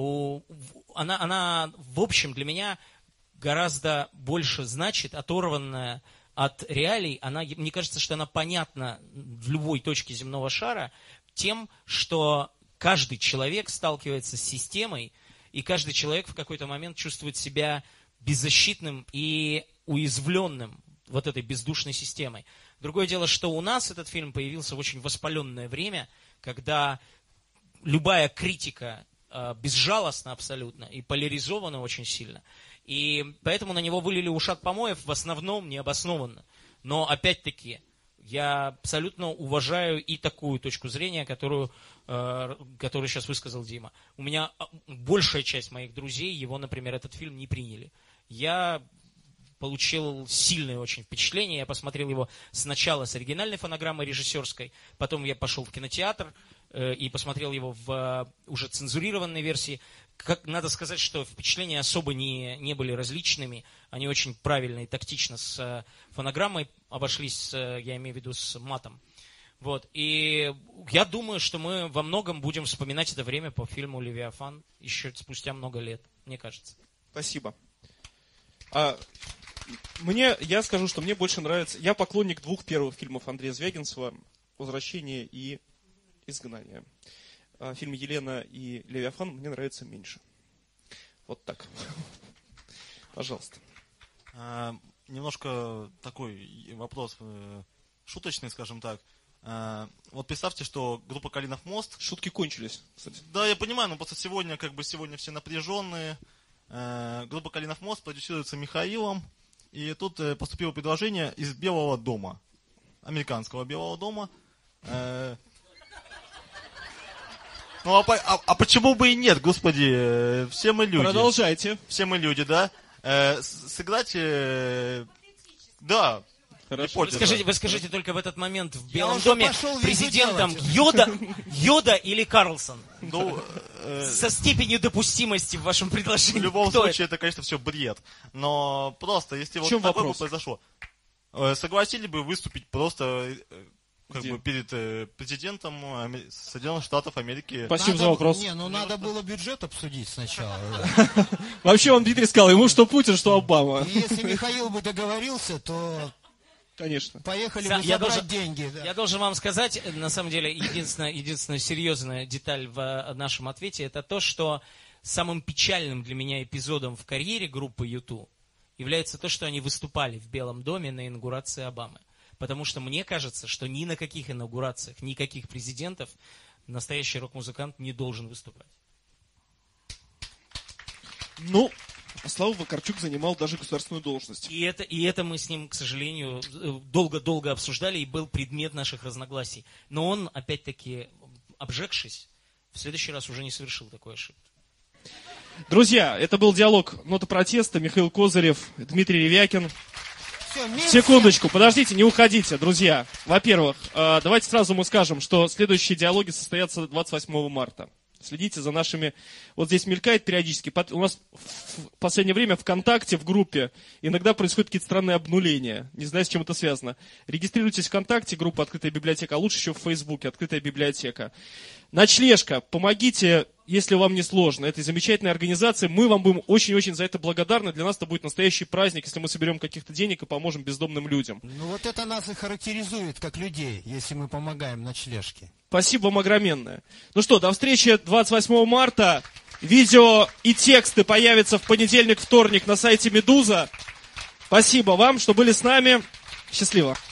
Она, в общем, для меня гораздо больше значит, оторванная от реалий. Мне кажется, что она понятна в любой точке земного шара тем, что каждый человек сталкивается с системой, и каждый человек в какой-то момент чувствует себя беззащитным и уязвленным вот этой бездушной системой. Другое дело, что у нас этот фильм появился в очень воспаленное время, когда любая критика безжалостна абсолютно и поляризована очень сильно. И поэтому на него вылили ушат помоев в основном необоснованно. Но опять-таки я абсолютно уважаю и такую точку зрения, которую сейчас высказал Дима. У меня большая часть моих друзей его, например, этот фильм не приняли. Я получил сильное очень впечатление. Я посмотрел его сначала с оригинальной фонограммой режиссерской, потом я пошел в кинотеатр и посмотрел его в уже цензурированной версии. Надо сказать, что впечатления особо не были различными. Они очень правильно и тактично с фонограммой обошлись, я имею в виду с матом. Вот. И я думаю, что мы во многом будем вспоминать это время по фильму «Левиафан» еще спустя много лет, мне кажется. Спасибо. Я скажу, что мне больше нравится... Я поклонник двух первых фильмов Андрея Звягинцева «Возвращение» и «Изгнание». Фильм «Елена» и «Левиафан» мне нравится меньше. Вот так. Пожалуйста. Немножко такой вопрос шуточный, скажем так. Вот представьте, что группа «Калинов мост». Шутки кончились, кстати. Да, я понимаю, но просто сегодня все напряженные. Группа «Калинов мост» продюсируется Михаилом. И тут поступило предложение из Белого дома. Американского Белого дома. Ну, а почему бы и нет, господи, все мы люди. Продолжайте. Все мы люди, да. Сыграть, да. Хорошо. Вы скажите только в этот момент в Белом доме президентом Йода или Карлсон? Ну, со степенью допустимости в вашем предложении. В любом случае, это, конечно, все бред. Но просто, если вот такое бы произошло, согласились бы выступить просто перед президентом Соединенных Штатов Америки. Спасибо за вопрос. Надо было бюджет обсудить сначала. Вообще, Дмитрий сказал, ему что Путин, что Обама. Если Михаил бы договорился, то... Конечно. Поехали бы забрать деньги. Да. Я должен вам сказать, на самом деле, единственная серьезная деталь в нашем ответе, это то, что самым печальным для меня эпизодом в карьере группы U2 является то, что они выступали в Белом доме на инаугурации Обамы. Потому что мне кажется, что ни на каких инаугурациях, никаких президентов настоящий рок-музыкант не должен выступать. Ну, Слава Вакарчук занимал даже государственную должность. И это мы с ним, к сожалению, долго-долго обсуждали, и был предмет наших разногласий. Но он, опять-таки, обжегшись, в следующий раз уже не совершил такой ошибки. Друзья, это был диалог «Нота протеста». Михаил Козырев, Дмитрий Ревякин. Секундочку, подождите, не уходите, друзья. Во-первых, давайте сразу мы скажем, что следующие диалоги состоятся 28 марта. Следите за нашими... Вот здесь мелькает периодически. У нас в последнее время ВКонтакте, в группе, иногда происходят какие-то странные обнуления. Не знаю, с чем это связано. Регистрируйтесь ВКонтакте, группа «Открытая библиотека», а лучше еще в Фейсбуке «Открытая библиотека». Ночлежка. Помогите если вам не сложно, этой замечательной организации. Мы вам будем очень-очень за это благодарны. Для нас это будет настоящий праздник, если мы соберем каких-то денег и поможем бездомным людям. Ну вот это нас и характеризует как людей, если мы помогаем ночлежке. Спасибо вам огроменное. Ну что, до встречи 28 марта. Видео и тексты появятся в понедельник, вторник на сайте «Медуза». Спасибо вам, что были с нами. Счастливо.